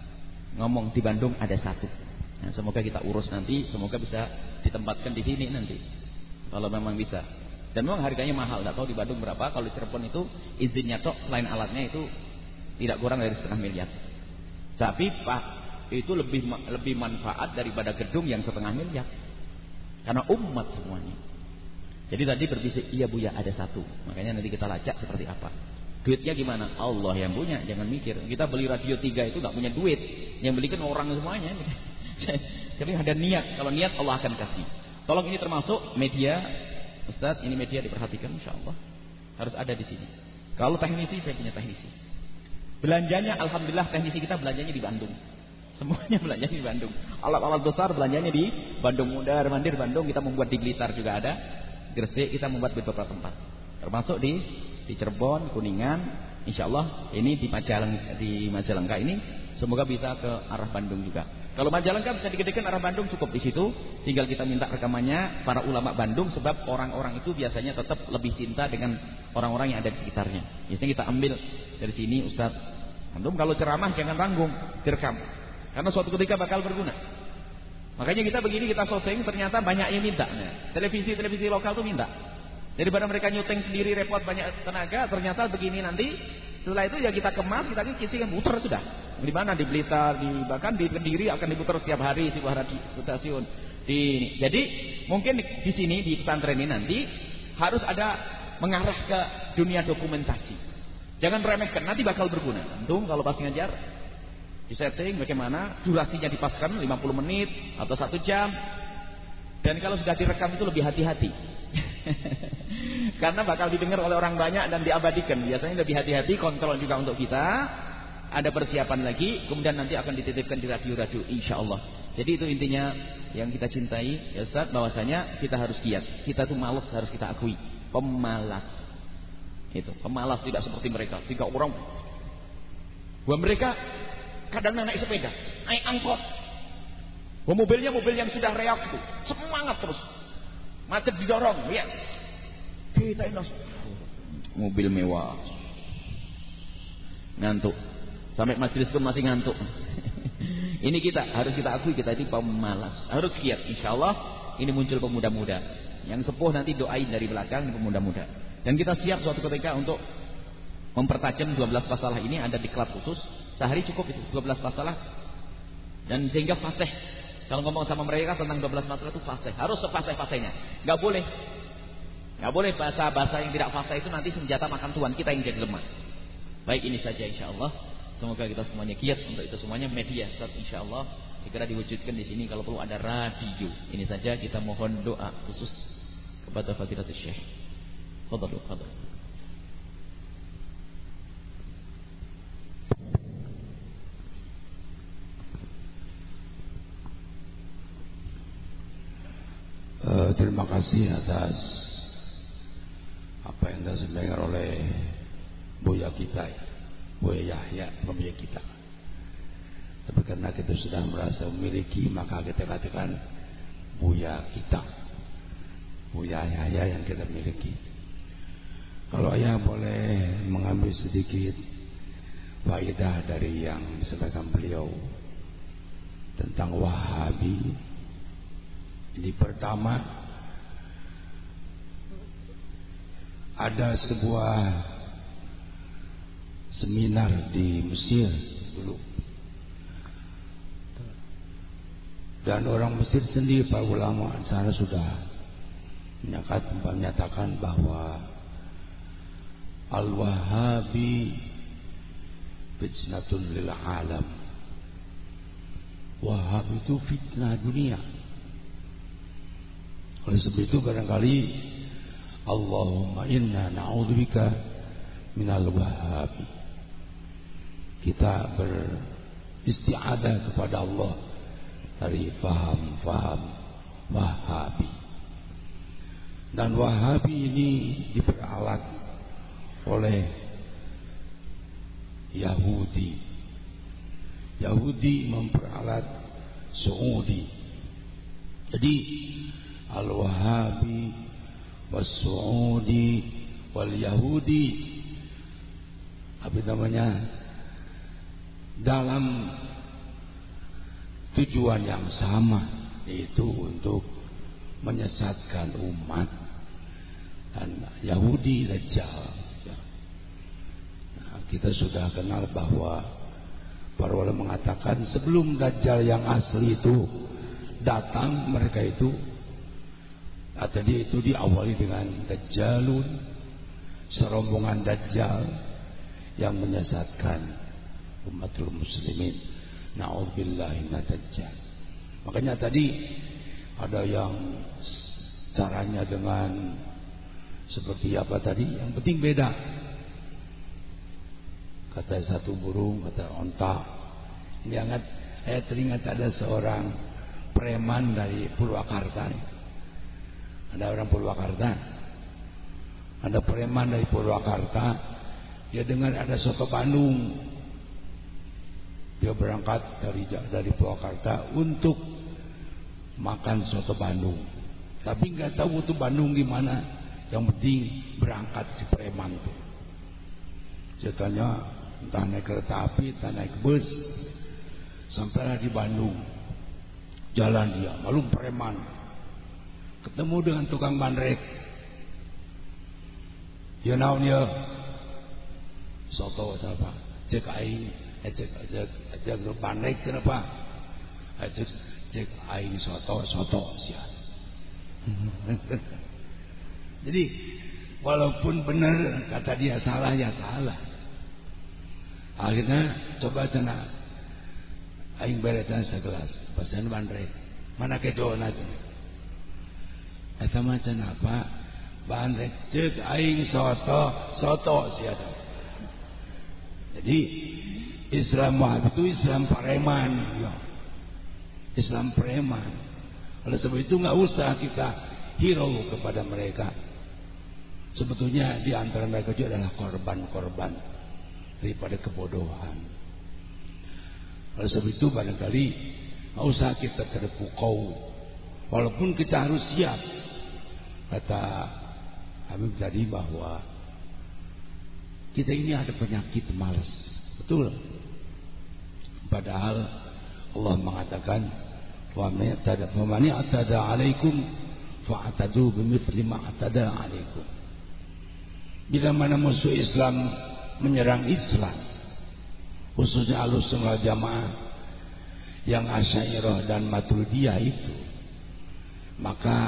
ngomong di Bandung ada satu. Nah, semoga kita urus nanti, semoga bisa ditempatkan di sini nanti. Kalau memang bisa. Dan memang harganya mahal, enggak tahu di Bandung berapa. Kalau di Cirebon itu izinnya tok selain alatnya itu tidak kurang dari 0,5 miliar. Tapi Pak, itu lebih manfaat daripada gedung yang 0,5 miliar. Karena umat semuanya. Jadi tadi berbisik, iya Buya ada satu. Makanya nanti kita lacak seperti apa. Duitnya gimana? Allah yang punya, jangan mikir. Kita beli radio 3 itu gak punya duit. Yang belikan orang semuanya. Jadi ada niat. Kalau niat Allah akan kasih. Tolong ini termasuk media. Ustaz, ini media diperhatikan insyaAllah. Harus ada di sini. Kalau teknisi, saya punya teknisi. Belanjanya, alhamdulillah teknisi kita belanjanya di Bandung. Semuanya belanjanya di Bandung. Alat-alat besar belanjanya di Bandung. Mundar Mandir Bandung. Kita membuat di Blitar juga ada. Gresik kita membuat di beberapa tempat. Termasuk di Cirebon, Kuningan. InsyaAllah ini di Majalengka ini. Semoga bisa ke arah Bandung juga. Kalau Majalengka bisa digedekan arah Bandung cukup di situ. Tinggal kita minta rekamannya para ulama Bandung. Sebab orang-orang itu biasanya tetap lebih cinta dengan orang-orang yang ada di sekitarnya. Biasanya kita ambil dari sini Ustaz. Antum kalau ceramah jangan tanggung, direkam. Karena suatu ketika bakal berguna. Makanya kita begini, kita syuting ternyata banyak yang minta. Nah, televisi lokal tuh minta. Daripada mereka nyuting sendiri repot banyak tenaga, ternyata begini nanti. Setelah itu ya kita kemas, kita kisikan putar sudah. Di mana? Di Blitar, bahkan di Kediri akan diputar setiap hari di stasiun. Jadi mungkin di sini di pesantren ini nanti harus ada mengarah ke dunia dokumentasi. Jangan remehkan, nanti bakal berguna. Antum kalau pas ngajar disetting bagaimana durasinya dipaskan 50 menit atau 1 jam. Dan kalau sudah direkam itu lebih hati-hati. Karena bakal didengar oleh orang banyak dan diabadikan. Biasanya lebih hati-hati, kontrol juga untuk kita. Ada persiapan lagi, kemudian nanti akan dititipkan di radio-radio insyaallah. Jadi itu intinya yang kita cintai ya Ustaz, bahwasanya kita harus giat. Kita tuh malas, harus kita akui. Pemalas. Itu, pemalas tidak seperti mereka. 3 orang. Buat mereka kadang naik sepeda, naik angkot. Mobilnya mobil yang sudah reak itu, semangat terus. Macet didorong, ya. Kita ini mobil mewah. Ngantuk. Sampai majelis pun masih ngantuk. Ini kita, harus kita akui kita ini pemalas. Harus giat, insyaallah ini muncul pemuda-muda. Yang sepuh nanti doain dari belakang pemuda-muda. Dan kita siap suatu ketika untuk mempertajam 12 pasalah ini ada di klub khusus. Sehari cukup itu 12 pasalah. Dan sehingga fasih. Kalau ngomong sama mereka tentang 12 pasalah itu fasih. Harus sefasih-fasihnya. Enggak boleh bahasa-bahasa yang tidak fasih itu nanti senjata makan tuan kita yang jadi lemah. Baik, ini saja insyaallah. Semoga kita semuanya giat untuk itu semuanya. Media insyaallah segera diwujudkan di sini. Kalau perlu ada radio. Ini saja kita mohon doa khusus kepada Fadilatul Syekh. Fadhlu. Terima kasih atas apa yang disampaikan oleh Buya kita, Buya Yahya, Buya kita. Tapi karena kita sudah merasa memiliki, maka kita katakan Buya kita, Buya Yahya yang kita miliki. Kalau ayah boleh mengambil sedikit faedah dari yang disampaikan beliau tentang Wahabi. Ini pertama, ada sebuah seminar di Mesir dulu. Dan orang Mesir sendiri, para ulama sana sudah menyatakan bahwa Al-Wahabi fitnatun lil alam. Wahab itu fitnah dunia. Oleh sebab itu barangkali Allahumma inna na'udzubika minal wahabi. Kita beristi'adzah kepada Allah dari faham-faham Wahabi. Dan Wahabi ini diperalat oleh Yahudi. Yahudi memperalat Saudi. Jadi Al-Wahabi was-Saudi wal-Yahudi, apa namanya, dalam tujuan yang sama, yaitu untuk menyesatkan umat dan Yahudi Dajjal. Nah, kita sudah kenal bahwa para ulama mengatakan sebelum Dajjal yang asli itu datang, mereka itu tadi itu diawali dengan Dajjalun, serombongan Dajjal yang menyesatkan umatul muslimin. Na'udzubillahi minad Dajjal. Makanya tadi ada yang caranya dengan seperti apa tadi, yang penting beda. Kata satu burung, kata onta. Ini saya teringat ada seorang preman dari Purwakarta. Ada orang Purwakarta, ada preman dari Purwakarta. Dia dengar ada soto Bandung. Dia berangkat dari Purwakarta untuk makan soto Bandung. Tapi nggak tahu itu Bandung di mana. Yang penting berangkat si preman itu. Ceritanya entah naik kereta api, entah naik bus, sampailah di Bandung. Jalan dia, malu preman. Ketemu dengan tukang bandrek. Dia naon dia? Soto apa? Cek aing, cek bandrek kenapa? Cek aing soto sia. Jadi walaupun benar kata dia salah ya salah. Akhirnya coba cenah aing beretan segelas pesan bandrek. Mana kejona cenah. Eta mah cenah apa? Bandrek cek aing soto sia. Jadi Islam itu Islam preman ya. Islam preman. Oleh sebab itu nggak usah kita hirau kepada mereka. Sebetulnya di antara mereka juga adalah korban-korban daripada kebodohan. Oleh sebab itu barangkali nggak usah kita terpukau, walaupun kita harus siap. Kata Habib tadi bahwa kita ini ada penyakit malas, betul. Padahal Allah mengatakan, "Wa man ya'tada 'alaikum fa'tadu bimithli ma atada 'alaikum." Bila mana musuh Islam menyerang Islam, khususnya Ahlussunnah wal Jamaah yang Asy'ariyah dan Maturidiyah itu, maka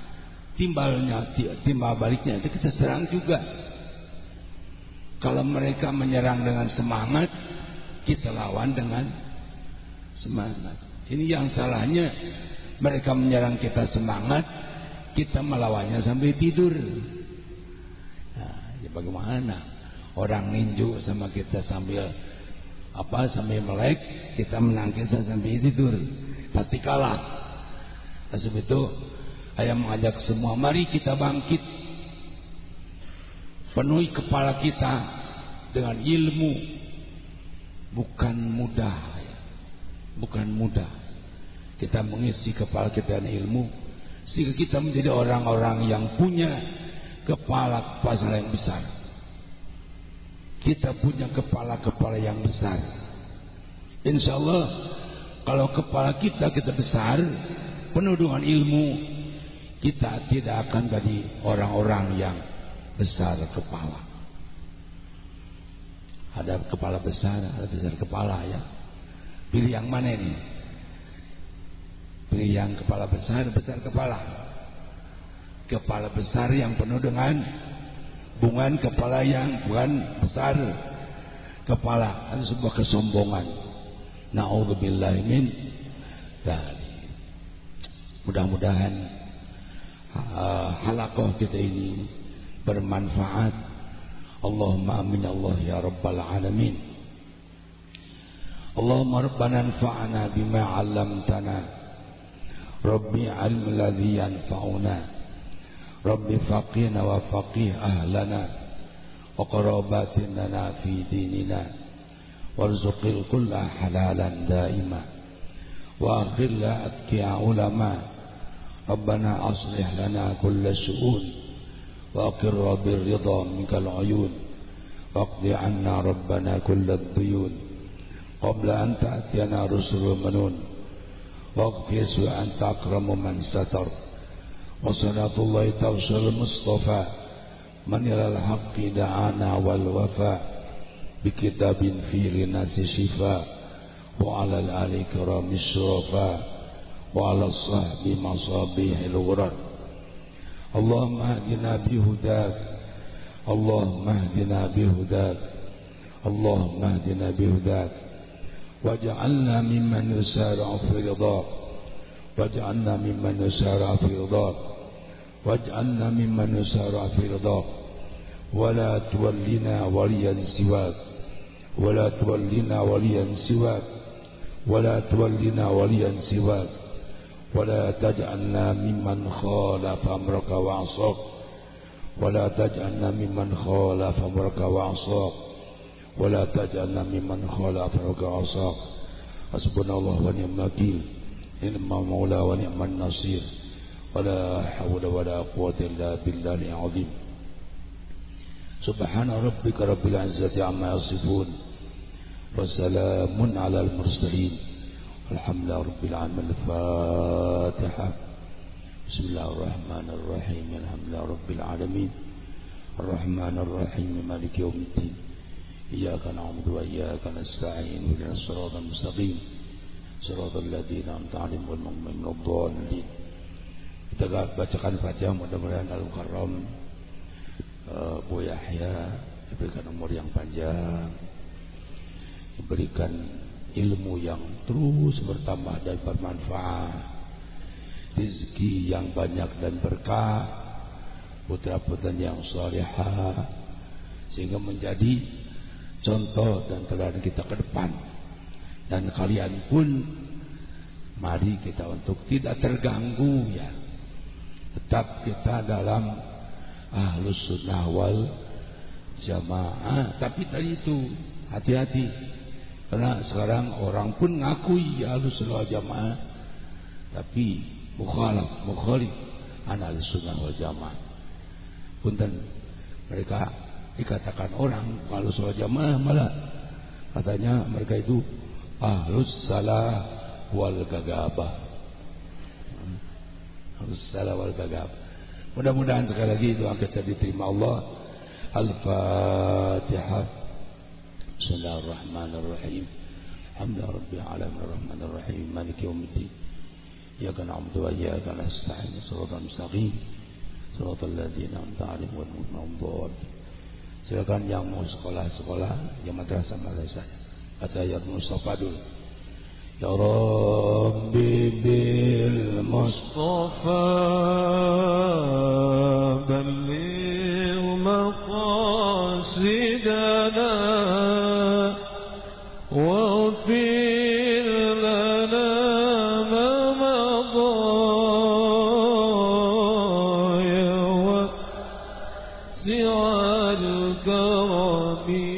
timbal baliknya itu kita serang juga. Kalau mereka menyerang dengan semangat, kita lawan dengan semangat. Ini yang salahnya, mereka menyerang kita semangat, kita melawannya sampai tidur. Nah, ya bagaimana orang ninju sama kita sambil melek, kita menangkis sampai tidur, pasti kalah. Sebab itu saya mengajak semua, mari kita bangkit, penuhi kepala kita dengan ilmu. Bukan mudah kita mengisi kepala kita dengan ilmu, sehingga kita menjadi orang-orang yang punya kepala yang besar. Kita punya kepala yang besar. Insya Allah kalau kepala kita besar, penuh dengan ilmu, kita tidak akan jadi orang-orang yang besar kepala. Ada kepala besar, ada besar kepala ya. Pilih yang mana ini? Pilih yang kepala besar kepala. Kepala besar yang penuh dengan bungan, kepala yang bukan besar kepala. Itu sebuah kesombongan. Na'udzubillahi min dzalik. Mudah-mudahan halaqah kita ini bermanfaat. Allahumma amin Allah ya rabbal alamin. Allahumma rabbana anfa'na bima 'allamtana. Rabbi 'ilm alladhi yanfa'una. Rabbi faqihna wa faqih ahlana wa qarabatina fi dinina warzuqil kulla halalan daima wa akhilla atqiya ulama. Rabbana aslih lana kulla su'un وأقر بالرضا منك العيون واقض عنا ربنا كل الديون قبل أن تأتينا رسل منون واغفر وأنت أكرم من ستر وصلاة الله توصل المصطفى من إلى الحق دعانا والوفاء بكتاب فيه للناس شفاء وعلى الآل الكرام الشرفاء وعلى الصحب مصابيح الغرر اللهم اهدنا بهداك اللهم اهدنا بهداك اللهم اهدنا بهداك واجعلنا ممن يسارع في رضاك واجعلنا ممن يسارع في رضاك واجعلنا ممن يسارع في رضاك ولا تولنا وليا سواك ولا تولنا وليا سواك ولا تولنا وليا سواك ولا تجعلنا ممن خالف أمرك وعصاك ولا تجعلنا ممن خالف أمرك وعصاك ولا تجعلنا ممن خالف أمرك وعصاك حسبنا الله ونعم الوكيل نعم المولى ونعم النصير ولا حول ولا قوة إلا بالله العظيم سبحان ربك رب العزة عما يصفون وسلام على المرسلين الحمد لله رب العالمين. الفاتحة. بسم الله الرحمن الرحيم الحمد لله رب العالمين الرحمن الرحيم مالك يوم الدين إياك نعبد وإياك نستعين اهدنا الصراط المستقيم صراط الذين أنعمت عليهم غير المغضوب الضالين. Kita bacakan Fatihah, mudah-mudahan Al-Mukarram Bu Yahya diberikan umur yang panjang, diberikan ilmu yang terus bertambah dan bermanfaat, rezeki yang banyak dan berkah, putra-putra yang salihah, sehingga menjadi contoh dan teladan kita ke depan. Dan kalian pun mari kita untuk tidak terganggu ya, tetap kita dalam Ahlus Sunnah wal Jamaah. Tapi tadi itu hati-hati, karena sekarang orang pun ngakui Ahlus Sunnah wal Jamaah tapi mukhalif Ahlus Sunnah wal Jamaah. Punten, mereka dikatakan orang Ahlus Sunnah wal Jamaah, malah katanya mereka itu Ahlus Salah wal Gagabah. Ahlus Salah wal Gagabah. Mudah-mudahan sekali lagi doa kita diterima Allah. Al-Fatihah. Bismillahirrahmanirrahim. Alhamdulillah rabbil alamin arrahmanir rahim maliki yaumiddin. Iyyaka na'budu wa iyyaka nasta'in. Shiratal mustaqim. Shiratal ladzina an'amta 'alaihim ghairil maghdubi 'alaihim. Silakan yang mau sekolah-sekolah, yang madrasah-madrasah, baca ayat Mustafa dulu. Ya Rabbi bil Mustafa balligh maqasidana waghfir lana ma madha ya wasi'al karami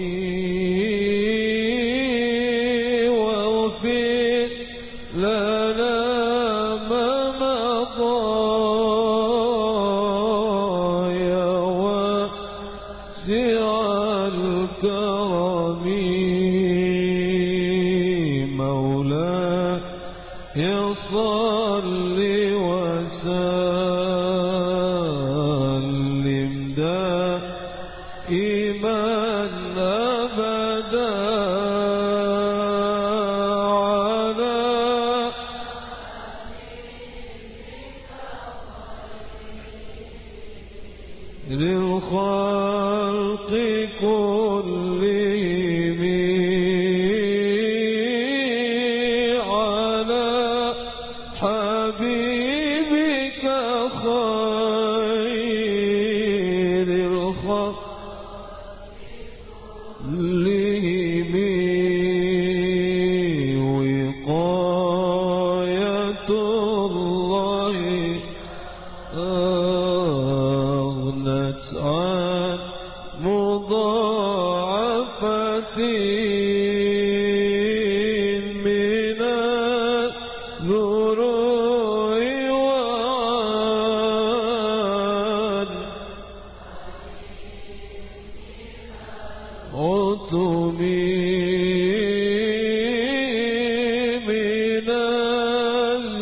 من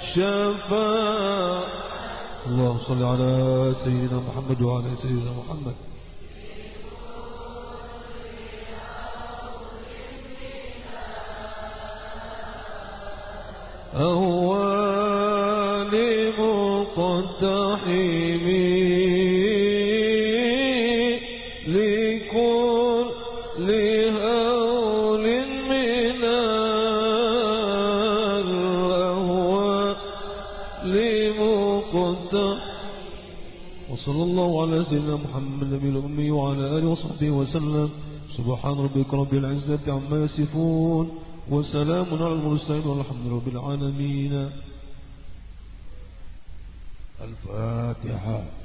شفاعة. اللهم صل على سيدنا محمد وعلى سيدنا محمد. أول مقتحم لكل هول من الأهوال مقتحم. وصلى الله على سيدنا محمد النبي الأمي وعلى آله وصحبه وسلم. سبحان ربك رب العزة عما يصفون وسلام على المرسلين والحمد لله رب العالمين. الفاتحة.